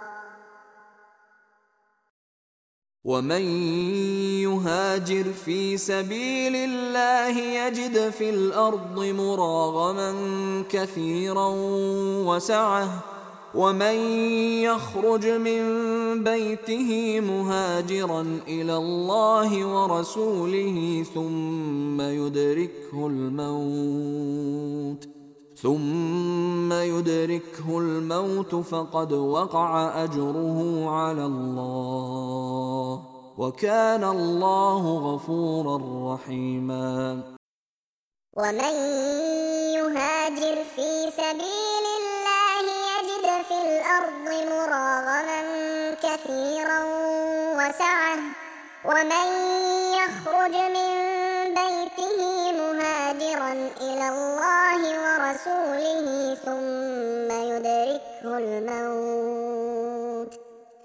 ومن يهاجر في سبيل الله يجد في الأرض مراغما كثيرا وسعة ومن يخرج من بيته مهاجرا إلى الله ورسوله ثم يدركه الموت ثم يدركه الموت فقد وقع أجره على الله وكان الله غفورا رحيما. ومن يهاجر في سبيل الله يجد في الأرض مراغما كثيرا وسعة ومن يخرج من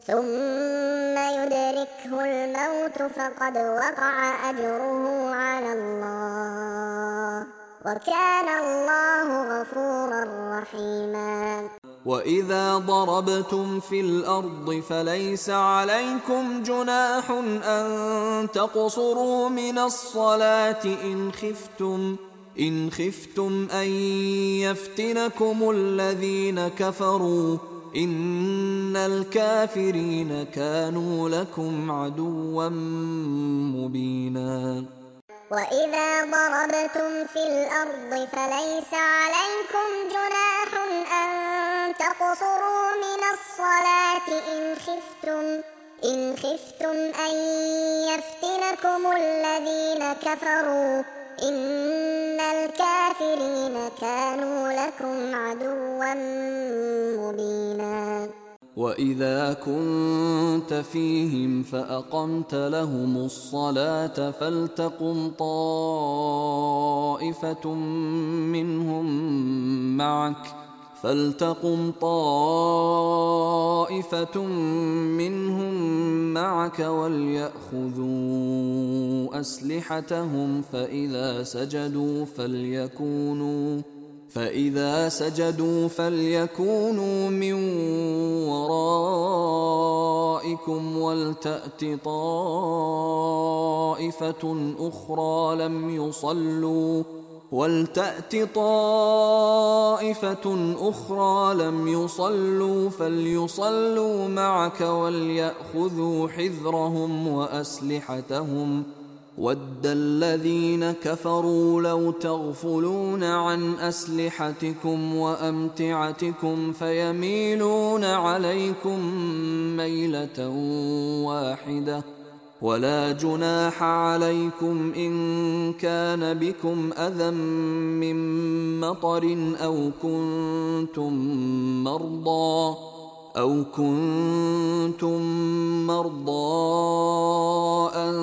ثم يدركه الموت فقد وقع أجره على الله، وكان الله غفورا رحيما. وإذا ضربتم في الأرض فليس عليكم جناح أن تقصروا من الصلاة إن خفتم إن خفتم أن يفتنكم الذين كفروا إن الكافرين كانوا لكم عدوا مبينا. وإذا ضربتم في الأرض فليس عليكم جناح أن تقصروا من الصلاة إن خفتم إن خفتم أن يفتنكم الذين كفروا إن الكافرين كانوا لكم عدوا مبينا. وإذا كنت فيهم فأقمت لهم الصلاة فلتقم طائفة منهم معك فلتقم طائفة منهم معك وليأخذوا أسلحتهم فإذا سجدوا فليكونوا فإذا سجدوا فليكونوا من ورائكم ولتأت طائفة أخرى لم يصلوا ولتأت طائفة أخرى لم يصلوا فليصلوا معك وليأخذوا حذرهم وأسلحتهم ود الذين كفروا لو تغفلون عن أسلحتكم وأمتعتكم فيميلون عليكم ميلة واحدة ولا جناح عليكم إن كان بكم أذى من مطر أو كنتم مرضى أو كنتم مرضى أن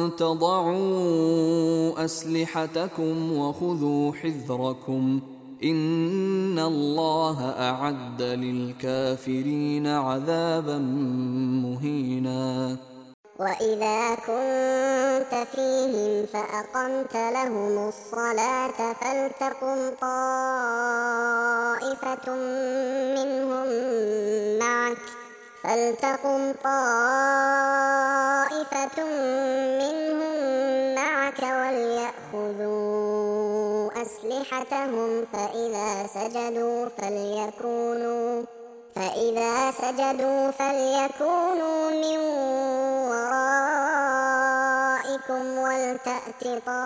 تضعوا أسلحتكم وخذوا حذركم إن الله أعد للكافرين عذابا مهينا. وإذا كنت فيهم فأقمت لهم الصلاة فلتقم طائفة منهم معك فلتقم طائفة منهم معك وليأخذوا أسلحتهم فإذا سجدوا فليكونوا فإذا سجدوا فليكونوا من ورائكم ولتأت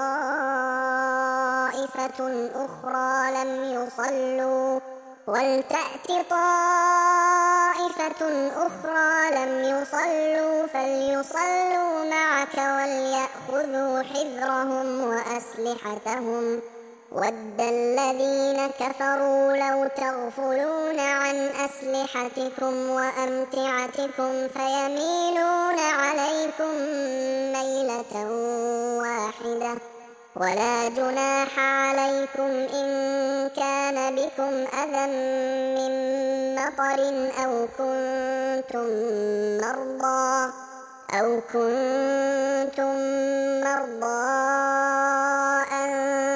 طائفة أخرى لم يصلوا ولتأت طائفة أخرى لم يصلوا فليصلوا معك وليأخذوا حذرهم وأسلحتهم ود الذين كفروا لو تغفلون عن أسلحتكم وأمتعتكم فيميلون عليكم ميلة واحدة ولا جناح عليكم إن كان بكم أذى من مطر أو كنتم مرضى أو كنتم مرضى أن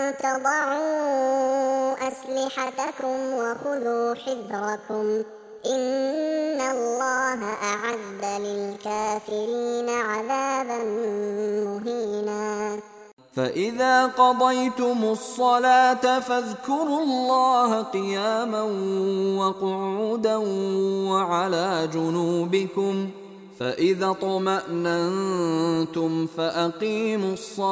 تضعوا أسلحتكم وخذوا حذركم إن الله أعد للكافرين عذابا مهينا. فإذا قضيتم الصلاة فاذكروا الله قياما وقعودا وعلى جنوبكم فإذا اطمأننتم فأقيموا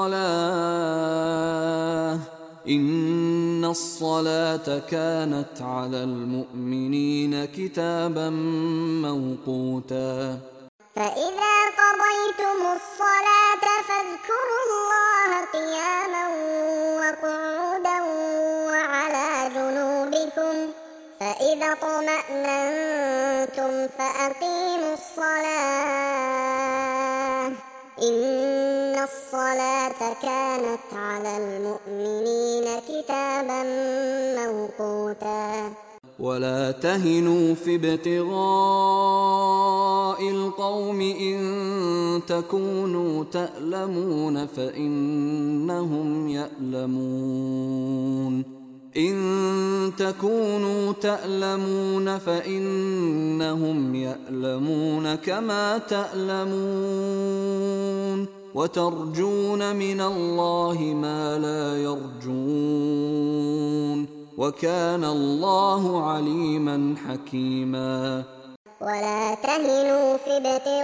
الصلاة إن الصلاة كانت على المؤمنين كتابا موقوتا. فإذا قضيتم الصلاة فاذكروا الله قياما وقعودا وعلى جنوبكم فإذا اطمأننتم فأقيموا الصلاة إن الصلاة كانت على المؤمنين كتابا موقوتا. ولا تهنوا في ابتغاء القوم إن تكونوا تألمون فإنهم يألمون إن تكونوا تألمون فإنهم يألمون كما تألمون وترجون من الله ما لا يرجون وكان الله عليما حكيما. ولا تهنوا في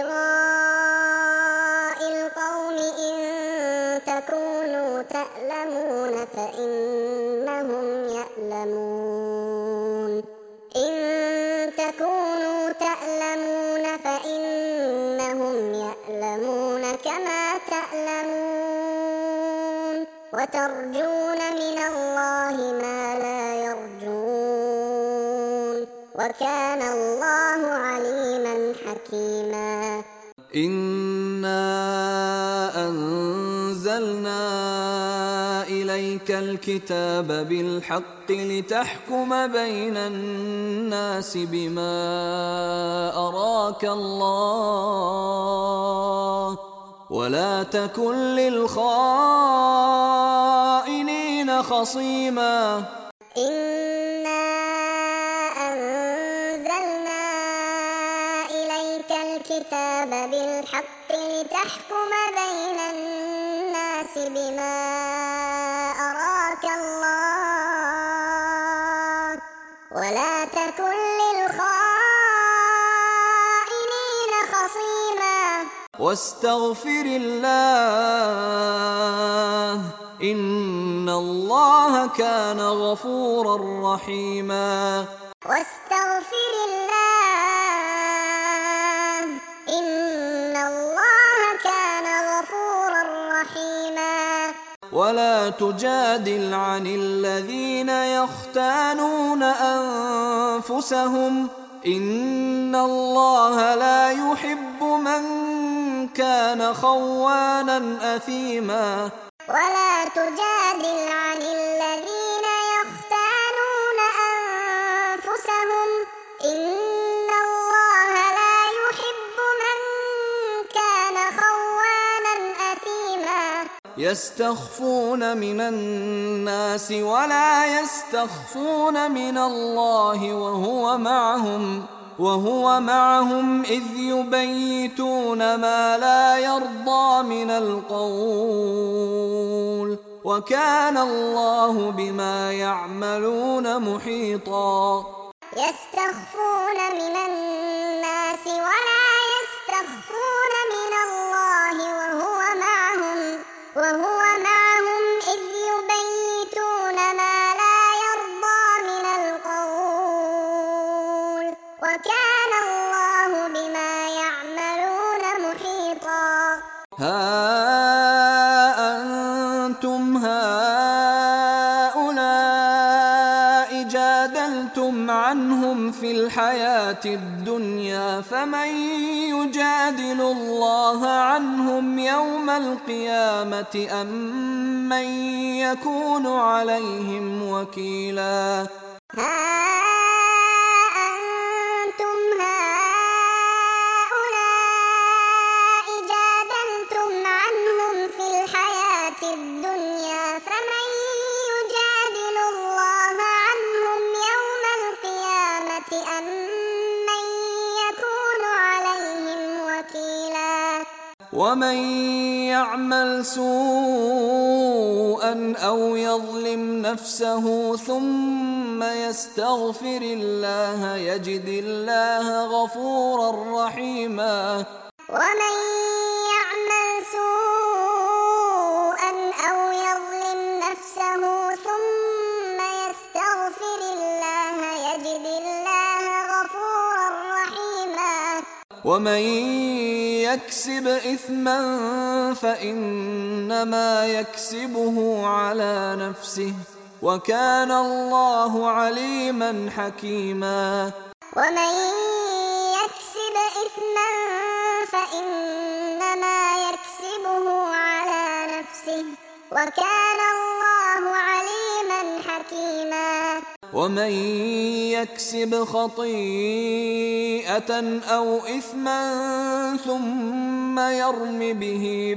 ابتغاء القوم إن تكونوا تألمون فإنهم يألمون إن تكونوا تألمون فإنهم يألمون كما تألمون وترجون من الله ما لا يرجون وكان الله عليما حكيما. إنا أنزلنا إليك الكتاب بالحق لتحكم بين الناس بما أراك الله ولا تكن للخائنين خصيما. إنا أنزلنا إليك الكتاب بالحق لتحكم بين الناس بما أراك الله ولا تكن للخائنين خصيما. واستغفر الله إن الله كان غفورا رحيما. واستغفر الله إن الله كان غفورا رحيما. ولا تجادل عن الذين يختانون أنفسهم إن الله لا يحب من كان خوانا أثيما. ولا تجادل عن الذين يختانون أنفسهم إن الله لا يحب من كان خوانا أثيما. يستخفون من الناس ولا يستخفون من الله وهو معهم وهو معهم إذ يبيتون ما لا يرضى من القول وكان الله بما يعملون محيطا. يستخفون من الناس ولا يستخفون من الله وهو معهم وهو معهم إذ يبيتون ما لا يرضى من القول وكان الله بما يعملون محيطا. ها أنتم هؤلاء جادلتم عنهم في الحياة الدنيا فمن يجادل الله عنهم يوم القيامة أم من يكون عليهم وكيلا. الدنيا فمن يجادل الله عنهم يوم القيامة أم من يكون عليهم وكيلا. ومن يعمل سوءا أو يظلم نفسه ثم يستغفر الله يجد الله غفورا رحيما. ومن يعمل سوءا أو يظلم نفسه ثم يستغفر الله يجد الله غفورا رحيما. ومن يكسب إثما فإنما يكسبه على نفسه وكان الله عليما حكيما. ومن يكسب إثما فإنما يكسبه على نفسه وكان الله عليما حكيما. ومن يكسب خطيئة أو إثما ثم يرم به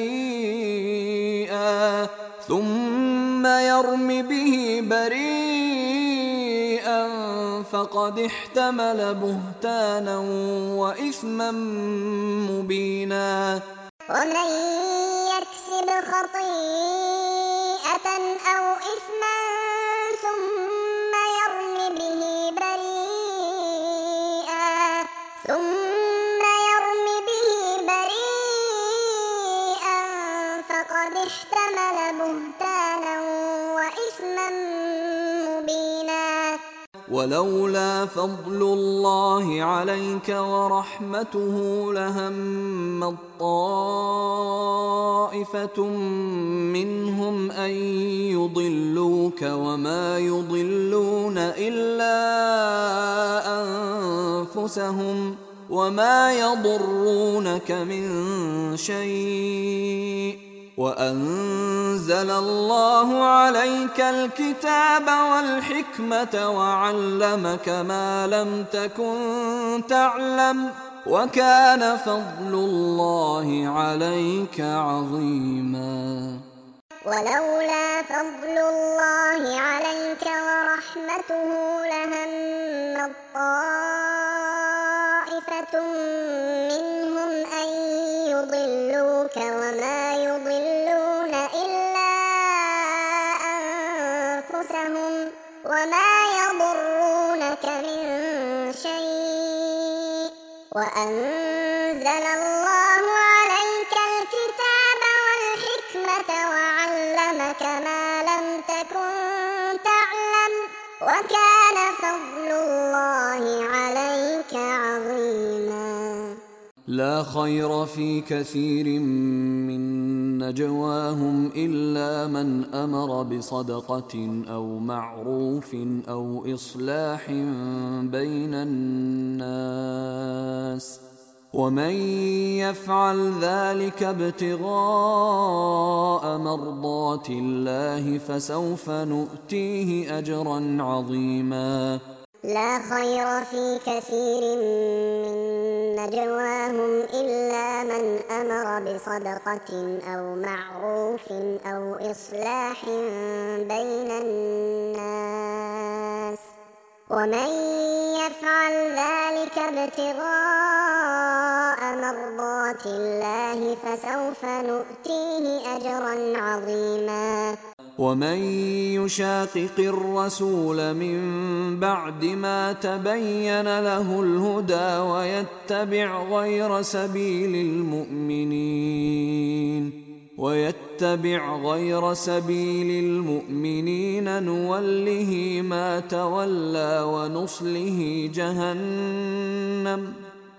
بريئا ثم يرم به بريئا فقد احتمل بهتانا وإثما مبينا. ومن يكسب خطيئة أو إثما ثم يرم به بريئا ثم يرم به بريئا فقد احتمل بهتانا وإثما مبينا. ولولا فضل الله عليك ورحمته لهم طائفة منهم أن يضلوك وما يضلون إلا أنفسهم وما يضرونك من شيء وأنزل الله عليك الكتاب والحكمة وعلمك ما لم تكن تعلم وكان فضل الله عليك عظيما. ولولا فضل الله عليك ورحمته لهم طائفة منهم أن يضلوك وما يضلون إلا أنفسهم وما يضرونك من شيء وأنزل الله عليك الكتاب والحكمة وعلمك ما لم تكن تعلم وكان فضل الله عليك عظيما. لا خير في كثير من نجواهم إلا من أمر بصدقة أو معروف أو إصلاح بين الناس ومن يفعل ذلك ابتغاء مرضات الله فسوف نؤتيه أجرا عظيما. لا خير في كثير من نجواهم إلا من أمر بصدقة أو معروف أو إصلاح بين الناس ومن يفعل ذلك ابتغاء مرضات الله فسوف نؤتيه أجرا عظيما. ومن يشاقق الرسول من بعد ما تبين له الهدى ويتبع غير سبيل المؤمنين ويتبع غير سبيل المؤمنين نوله ما تولى ونصله جهنم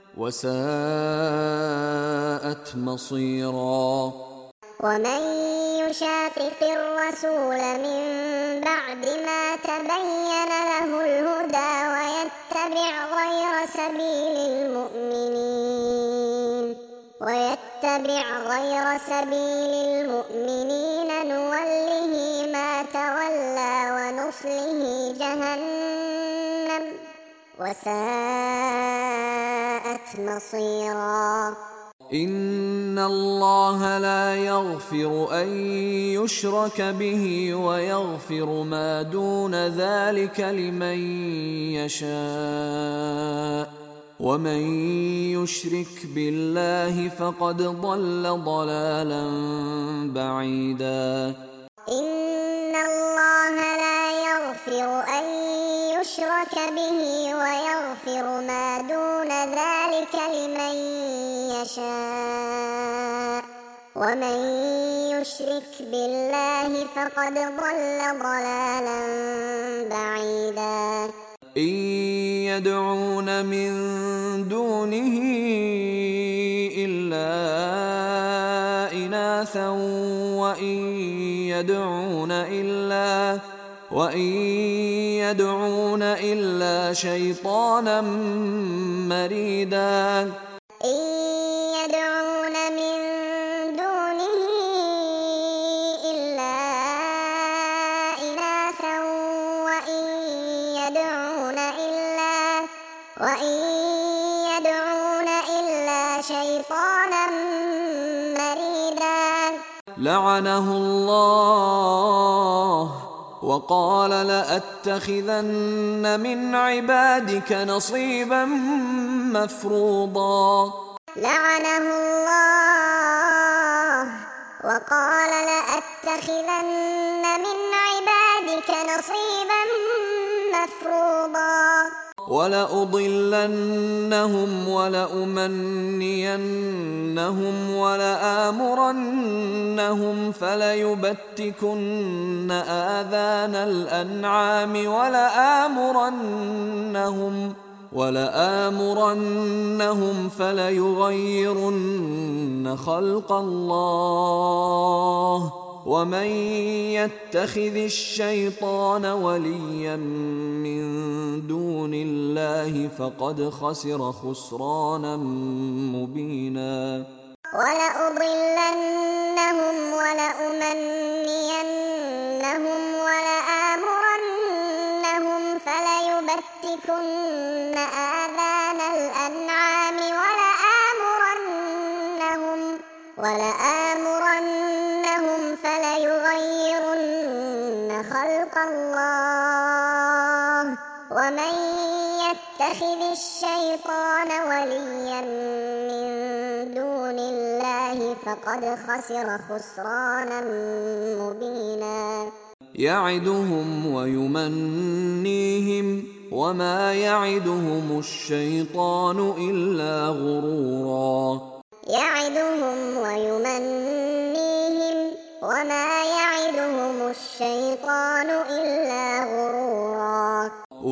وساءت مصيرا. ومن يشاقق الرسول من بعد ما تبين له الهدى ويتبع غير سبيل المؤمنين ويتبع غير سبيل المؤمنين نوله ما تولى ونصله جهنم وساءت مصيرا. إن الله لا يغفر أن يشرك به ويغفر ما دون ذلك لمن يشاء ومن يشرك بالله فقد ضل ضلالا بعيدا. إن الله لا يغفر أن يشرك به ويغفر ما دون ذلك لمن يشاء ومن يشرك بالله فقد ضل ضلالا بعيدا. إن يدعون من دونه إلا إناثا وإن يدعون إلا وإن يدعون إلا شيطانا مريدا. إن يدعون من دونه إلا إناثا وإن يدعون إلا وإن يدعون إلا شيطانا مريدا لعنه الله وقال لأتخذن من عبادك نصيبا مفروضا لعنه الله وقال لأتخذن من عبادك نصيبا مفروضا ولأضلنهم ولأمنينهم ولآمرنهم فليبتكن آذان الأنعام ولآمرنهم ولآمرنهم فليغيرن خلق الله ومن يتخذ الشيطان وليا من دون الله فقد خسر خسرانا مبينا ولأضلنهم ولأمنينهم ولآمرنهم فليبتكن آذان الأنعام ولآمرنهم ولآمرنهم فليغيرن خلق الله ومن يتخذ الشيطان وليا من دون الله فقد خسر خسرانا مبينا يعدهم ويمنيهم وما يعدهم الشيطان إلا غرورا يعدهم ويمنيهم وما يعدهم الشيطان إلا غرورا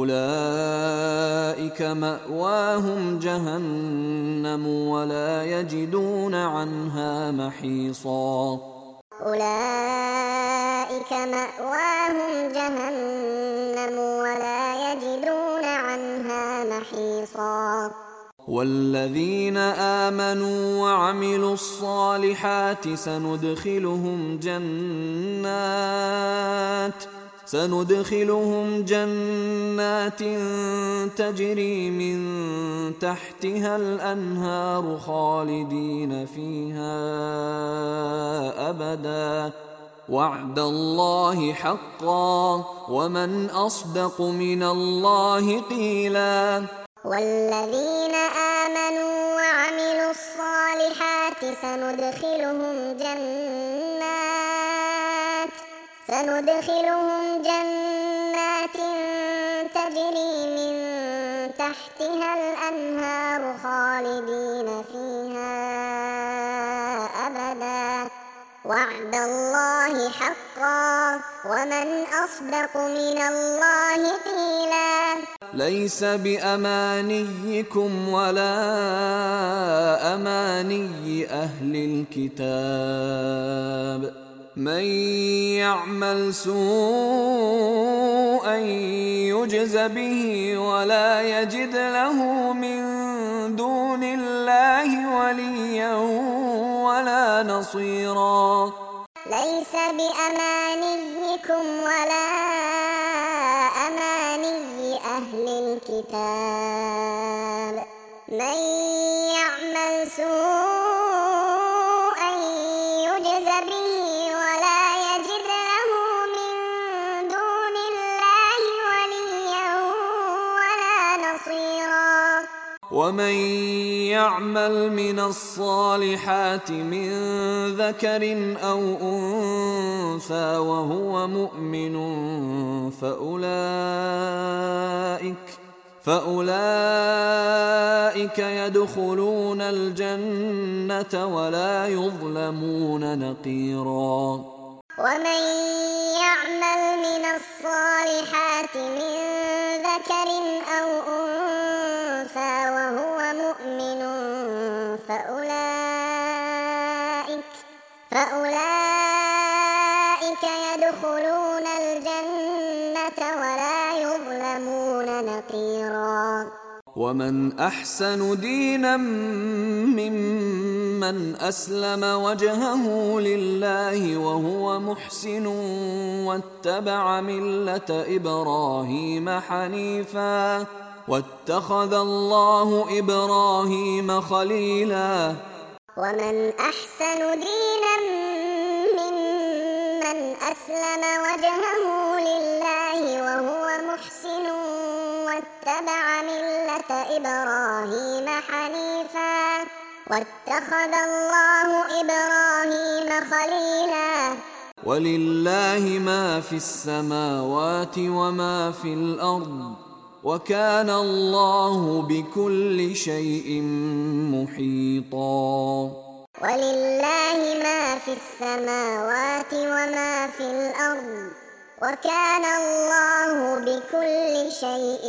أولئك مأواهم جهنم ولا يجدون عنها محيصا أولئك مأواهم جهنم ولا يجدون عنها محيصا والذين آمنوا وعملوا الصالحات سندخلهم جنات سندخلهم جنات تجري من تحتها الأنهار خالدين فيها أبدا وعد الله حقا ومن أصدق من الله قيلا والذين آمنوا وعملوا الصالحات سندخلهم جنات سندخلهم جنات تجري من تحتها الأنهار خالدين فيها أبدا وعد الله حقا ومن أصدق من الله قيلا ليس بأمانيكم ولا أماني أهل الكتاب من يعمل سوءا يجز به ولا يجد له من دون الله وليا ولا نصيرا ليس بأمانيكم ولا أماني أهل الكتاب من يعمل سوءا يجز به ولا يجد له من دون الله وليا ولا نصيرا ومن يعمل من الصالحات من ذكر أو أنثى وهو مؤمن فأولئك فأولئك يدخلون الجنة ولا يظلمون نقيرا ومن يعمل من الصالحات من ذكر أو أنثى وهو مؤمن فأولئك فأولئك يدخلون الجنة ولا يظلمون نقيرا ومن أحسن دينا ممن أسلم وجهه لله وهو محسن واتبع ملة إبراهيم حنيفا واتخذ الله إبراهيم خليلا. ومن أحسن دينا ممن أسلم وجهه لله وهو محسن واتبع ملة إبراهيم حنيفا واتخذ الله إبراهيم خليلا. ولله ما في السماوات وما في الأرض وكان الله بكل شيء محيطا. ولله ما في السماوات وما في الأرض وكان الله بكل شيء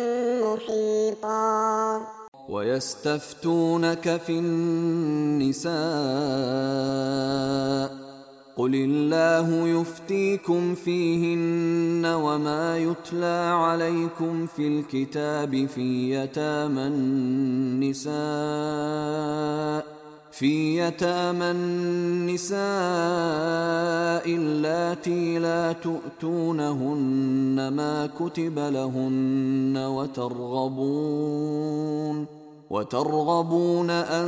محيطا. ويستفتونك في النساء قل الله يفتيكم فيهن وما يتلى عليكم في الكتاب في يتامى النساء في يتامى النساء اللاتي لا تؤتونهن ما كتب لهن وترغبون وترغبون أن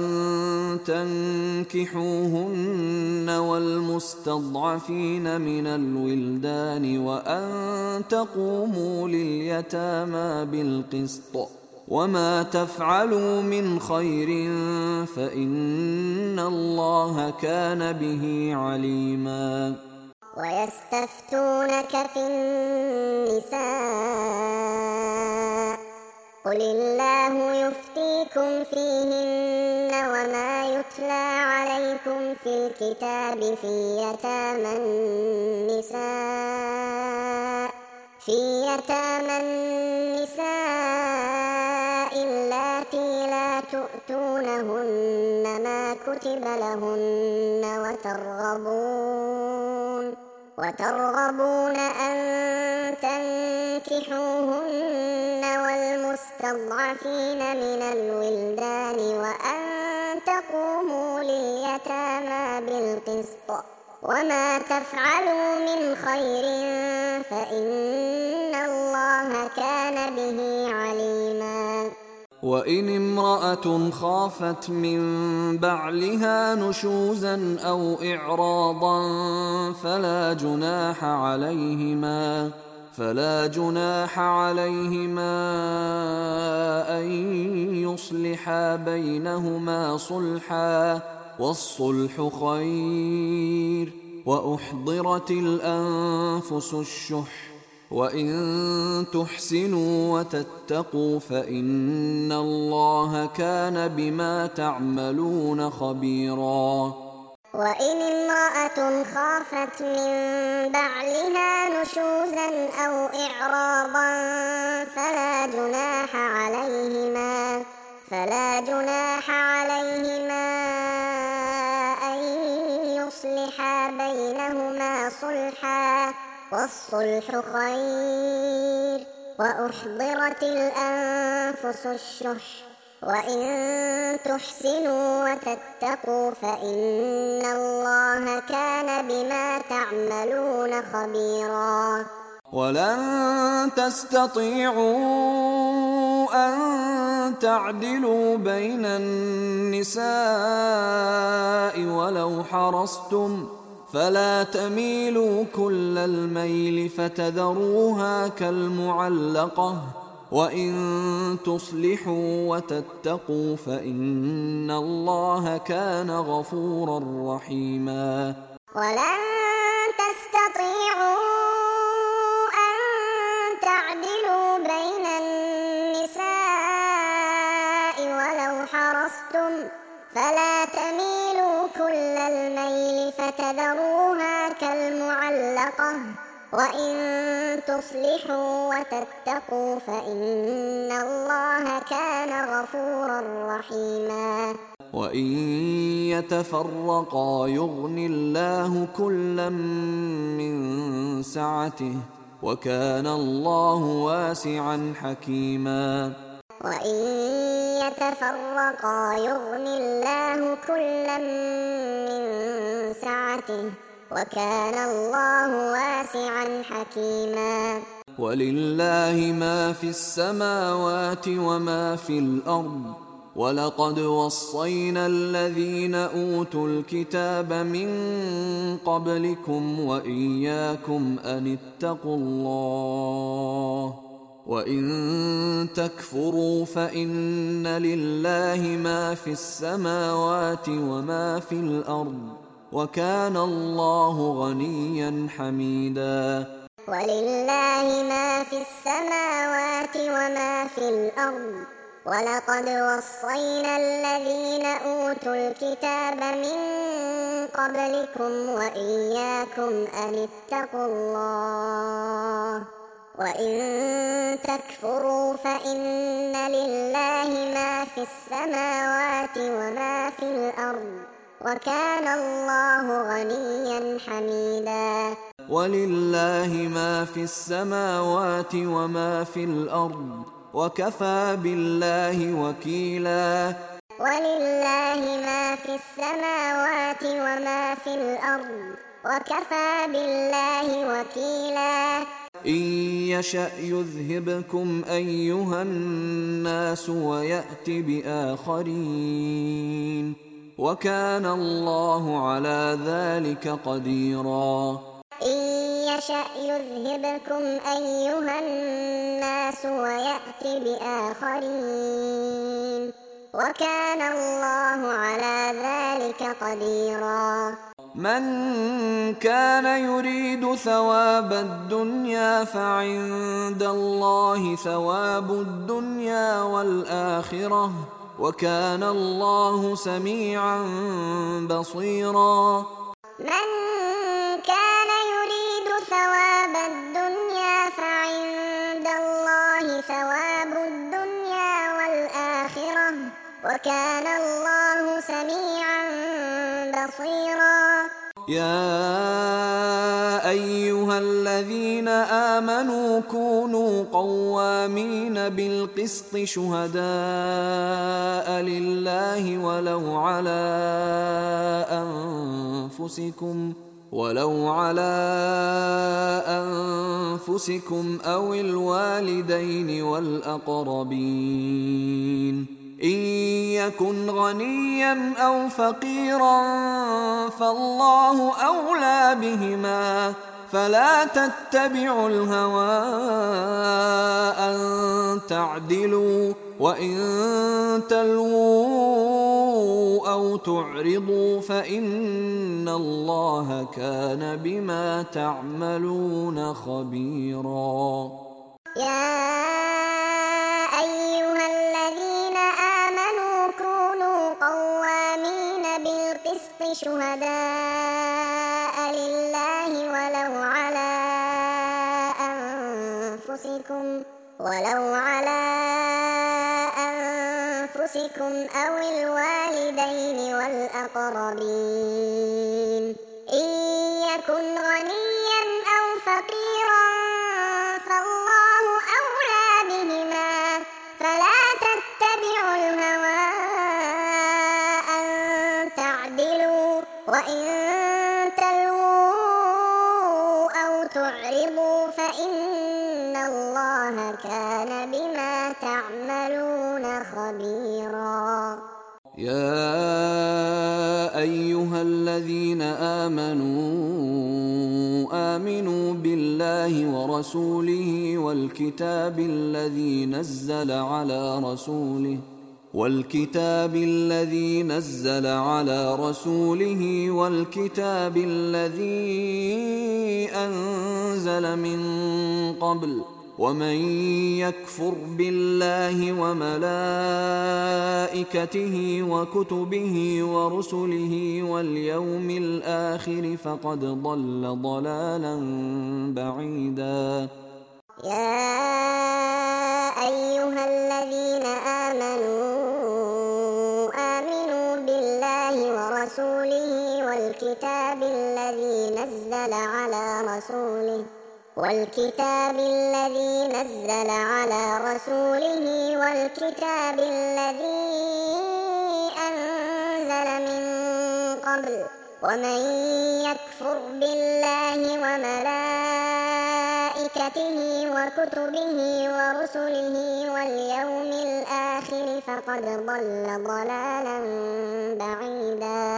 تنكحوهن والمستضعفين من الولدان وأن تقوموا لليتامى بالقسط وما تفعلوا من خير فإن الله كان به عليما. ويستفتونك في النساء قل الله يفتيكم فيهن وما يتلى عليكم في الكتاب في يتامى النساء في يتامى النساء اللاتي لا تؤتونهن ما كتب لهن وترغبون وترغبون أن تنكحوهن والمستضعفين من الولدان وأن تقوموا لليتامى بالقسط وما تفعلوا من خير فإن الله كان به عليما. وإن امرأة خافت من بعلها نشوزا أو إعراضا فلا جناح عليهما فلا جناح عليهما أن يصلحا بينهما صلحا والصلح خير وأحضرت الأنفس الشح وإن تحسنوا وتتقوا فإن الله كان بما تعملون خبيرا. وإن امرأة خافت من بعلها نشوزا أو إعراضا فلا جناح عليهما فلا جناح عليهما أن يصلحا بينهما صلحا والصلح خير وأحضرت الأنفس الشح وإن تحسنوا وتتقوا فإن الله كان بما تعملون خبيرا. ولن تستطيعوا أن تعدلوا بين النساء ولو حرصتم فلا تميلوا كل الميل فتذروها كالمعلقة وإن تصلحوا وتتقوا فإن الله كان غفورا رحيما. ولن تستطيعوا أن تعدلوا بين النساء ولو حرصتم فلا تميلوا كل الميل فتذروها كالمعلقة وإن تصلحوا وتتقوا فإن الله كان غفورا رحيما. وإن يتفرقا يغن الله كلا من سعته وكان الله واسعا حكيما. وإن يتفرقا يغن الله كلا من سعته وكان الله واسعا حكيما ولله ما في السماوات وما في الأرض ولقد وصينا الذين أوتوا الكتاب من قبلكم وإياكم أن اتقوا الله وإن تكفروا فإن لله ما في السماوات وما في الأرض وكان الله غنيا حميدا ولله ما في السماوات وما في الأرض ولقد وصينا الذين أوتوا الكتاب من قبلكم وإياكم أن اتقوا الله وإن تكفروا فإن لله ما في السماوات وما في الأرض وكان الله غنيا حميدا ولله ما في السماوات وما في الأرض وكفى بالله وكيلا ولله ما في السماوات وما في الأرض وكفى بالله وكيلا إن يشأ يذهبكم أيها الناس ويأت بآخرين وكان الله على ذلك قديرا إن يشأ يذهبكم أيها الناس ويأت بآخرين وكان الله على ذلك قديرا من كان يريد ثواب الدنيا فعند الله ثواب الدنيا والآخرة وكان الله سميعا بصيرا من كان يريد ثواب الدنيا فعند الله ثواب الدنيا والآخرة وكان الله سميعا بصيرا يا أيها الذين آمنوا كونوا قوامين بالقسط شهداء لله ولو على أنفسكم ولو على أنفسكم أو الوالدين والأقربين إن يكن غنيا أو فقيرا فالله أولى بهما فلا تتبعوا الهوى أن تعدلوا وإن تلووا أو تعرضوا فإن الله كان بما تعملون خبيرا يا أيها الذين آمنوا كونوا قوامين بالقسط شهداء لله ولو على أنفسكم ولو على أنفسكم أو الوالدين والأقربين إن يكن غنيا أو فقيرا فالله أولى بهما فلا تتبعوا الهوى أن تعدلوا وإن تلووا أو تعرضوا فإن الله كان بما تعملون خبيرا يا أيها الذين آمنوا آمنوا بالله ورسوله والكتاب الذي نزل على رسوله والكتاب الذي نزل على رسوله والكتاب الذي أنزل من قبل ومن يكفر بالله وملائكته وكتبه ورسله واليوم الآخر فقد ضل ضلالا بعيدا يا أيها الذين آمنوا آمنوا بالله ورسوله والكتاب الذي نزل على رسوله والكتاب الذي نزل على رسوله والكتاب الذي أنزل من قبل ومن يكفر بالله وملائكته وكتبه ورسله واليوم الآخر فقد ضل ضلالا بعيدا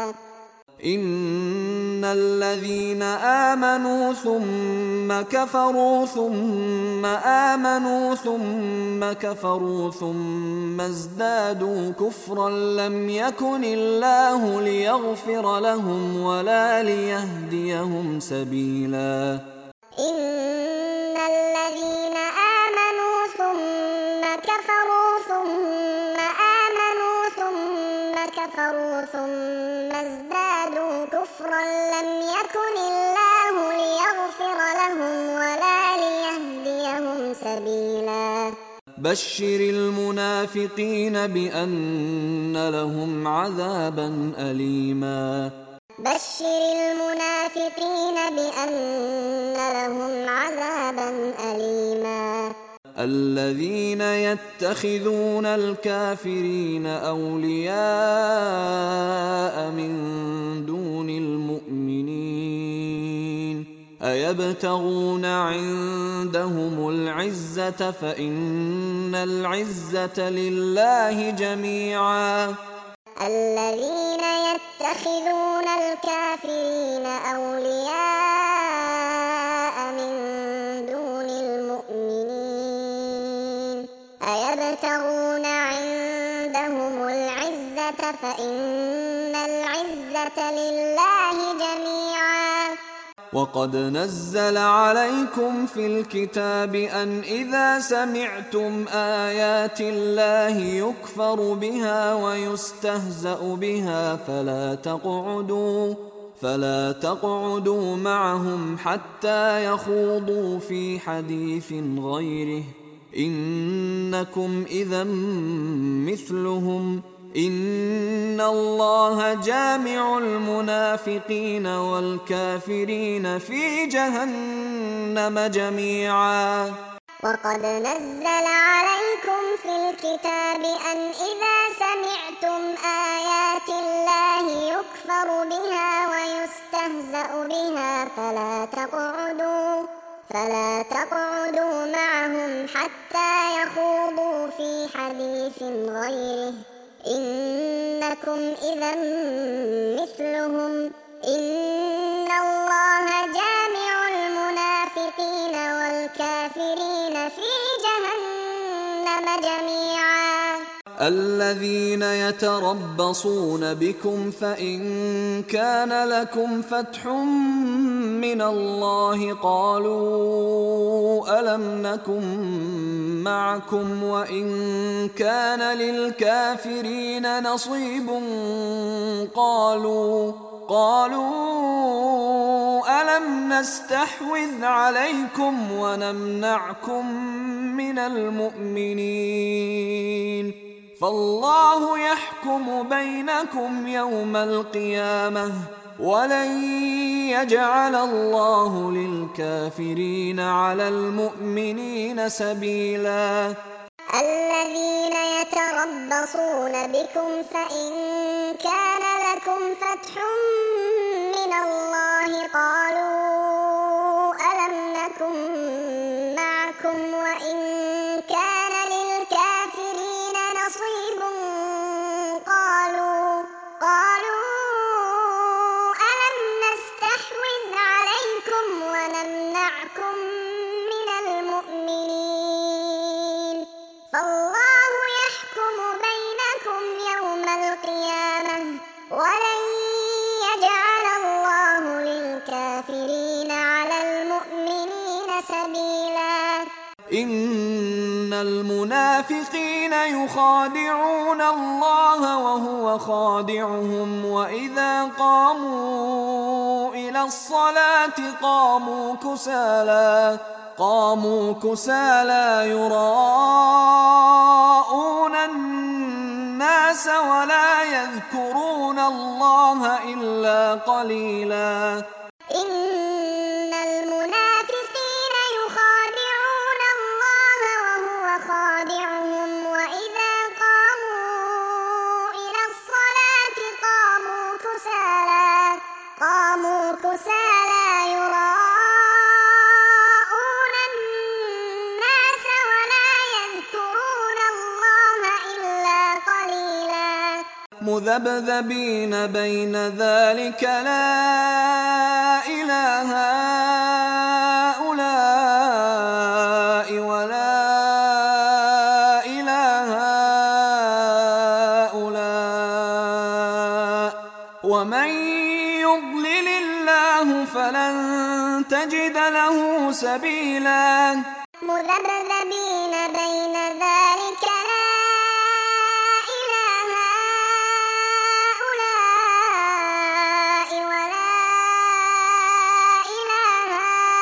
إن الذين آمنوا ثم كفروا ثم آمنوا ثم كفروا ثم ازدادوا كفرا لم يكن الله ليغفر لهم ولا ليهديهم سبيلا إن الذين آمنوا ثم كفروا ثم آمنوا ثم كفروا ثم ازدادوا كفرا لم يكن الله ليغفر لهم ولا ليهديهم سبيلا بشر المنافقين بأن لهم عذابا أليما بشر المنافقين بأن لهم عذابا أليما الذين يتخذون الكافرين أولياء من دون المؤمنين أيبتغون عندهم العزة فإن العزة لله جميعا الذين يتخذون الكافرين أولياء من دون المؤمنين أيبتغون عندهم العزة فإن العزة لله جميعا وقد نزل عليكم في الكتاب أن إذا سمعتم آيات الله يكفر بها ويستهزأ بها فلا تقعدوا فلا تقعدوا معهم حتى يخوضوا في حديث غيره إنكم إذا مثلهم إن الله جامع المنافقين والكافرين في جهنم جميعا وقد نزل عليكم في الكتاب أن إذا سمعتم آيات الله يكفر بها ويستهزأ بها فلا تقعدوا فلا تقعدوا معهم حتى يخوضوا في حديث غيره إنكم إذا مثلهم إن الله جامع المنافقين والكافرين في جهنم جميعا الذين يتربصون بكم فإن كان لكم فتح من الله قالوا ألم نكن معكم وإن كان للكافرين نصيب قالوا قالوا ألم نستحوذ عليكم ونمنعكم من المؤمنين فالله يحكم بينكم يوم القيامة ولن يجعل الله للكافرين على المؤمنين سبيلا الذين يتربصون بكم فإن كان لكم فتح من الله قالوا ألم نكن معكم وإن كان للكافرين نصيب قالوا قالوا ألم نستحوذ عليكم ونمنعكم من المؤمنين فالله يحكم بينكم يوم القيامة ولن يجعل الله للكافرين على المؤمنين سبيلا إن المنافقين يخادعون الله وهو خادعهم وإذا قاموا إلى الصلاة قاموا كسالى قاموا كسالى يراءون الناس ولا يذكرون الله إلا قليلا إن المنافقين مذبذبين بين ذلك لا إله هؤلاء ولا إله هؤلاء ومن يضلل الله فلن تجد له سبيلا مذبذبين بين ذلك لا إله هؤلاء ولا إله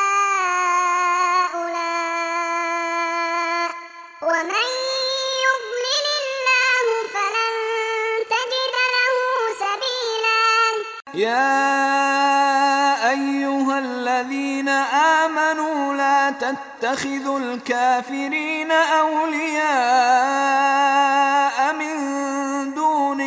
هؤلاء ومن يضلل الله فلن تجد له سبيلا يا أيها الذين آمنوا لا تتخذوا الكافرين أولياء من دون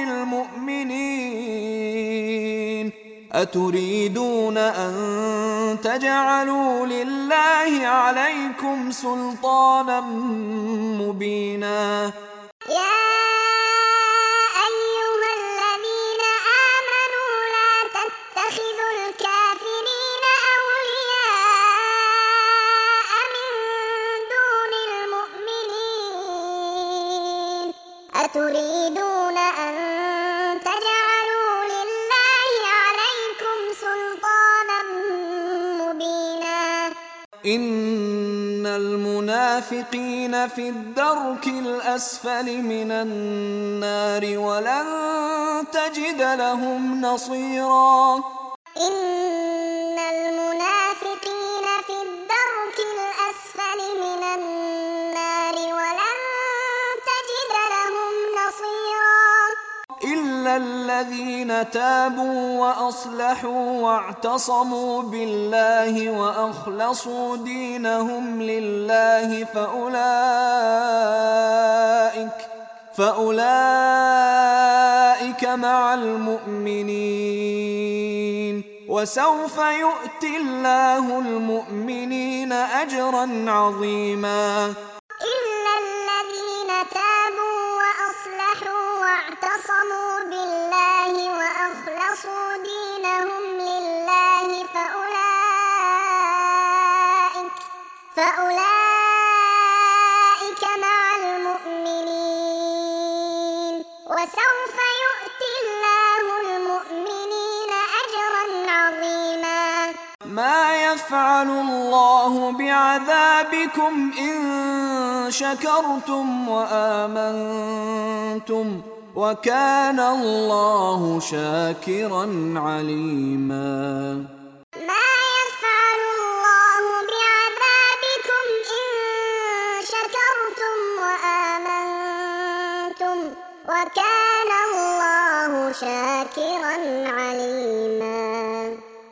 المؤمنين أتريدون أن تجعلوا لله عليكم سلطانا مبينا يا أيها الذين آمنوا لا تتخذوا الكافرين أولياء من دون المؤمنين أتريدون أن تجعلوا لله عليكم سلطانا مبينا إن المنافقين في الدرك الأسفل من النار ولن تجد لهم نصيرا إن المنافقين في الدرك الأسفل من النار ولن تجد لهم نصيرا إلا الذين تابوا وأصلحوا واعتصموا بالله وأخلصوا دينهم لله فأولئك فأولئك مع المؤمنين وسوف يؤتي الله المؤمنين أجرا عظيما إلا الذين تابوا وأصلحوا واعتصموا بالله وأخلصوا دينهم لله فأولئك فأولئك مع المؤمنين وسوف يؤتي الله المؤمنين أجرا عظيما ما يفعل الله بعذابكم إن شكرتم وآمنتم وكان الله شاكرا عليما ما يفعل الله بعذابكم إن شكرتم وآمنتم وكان الله شاكرا عليما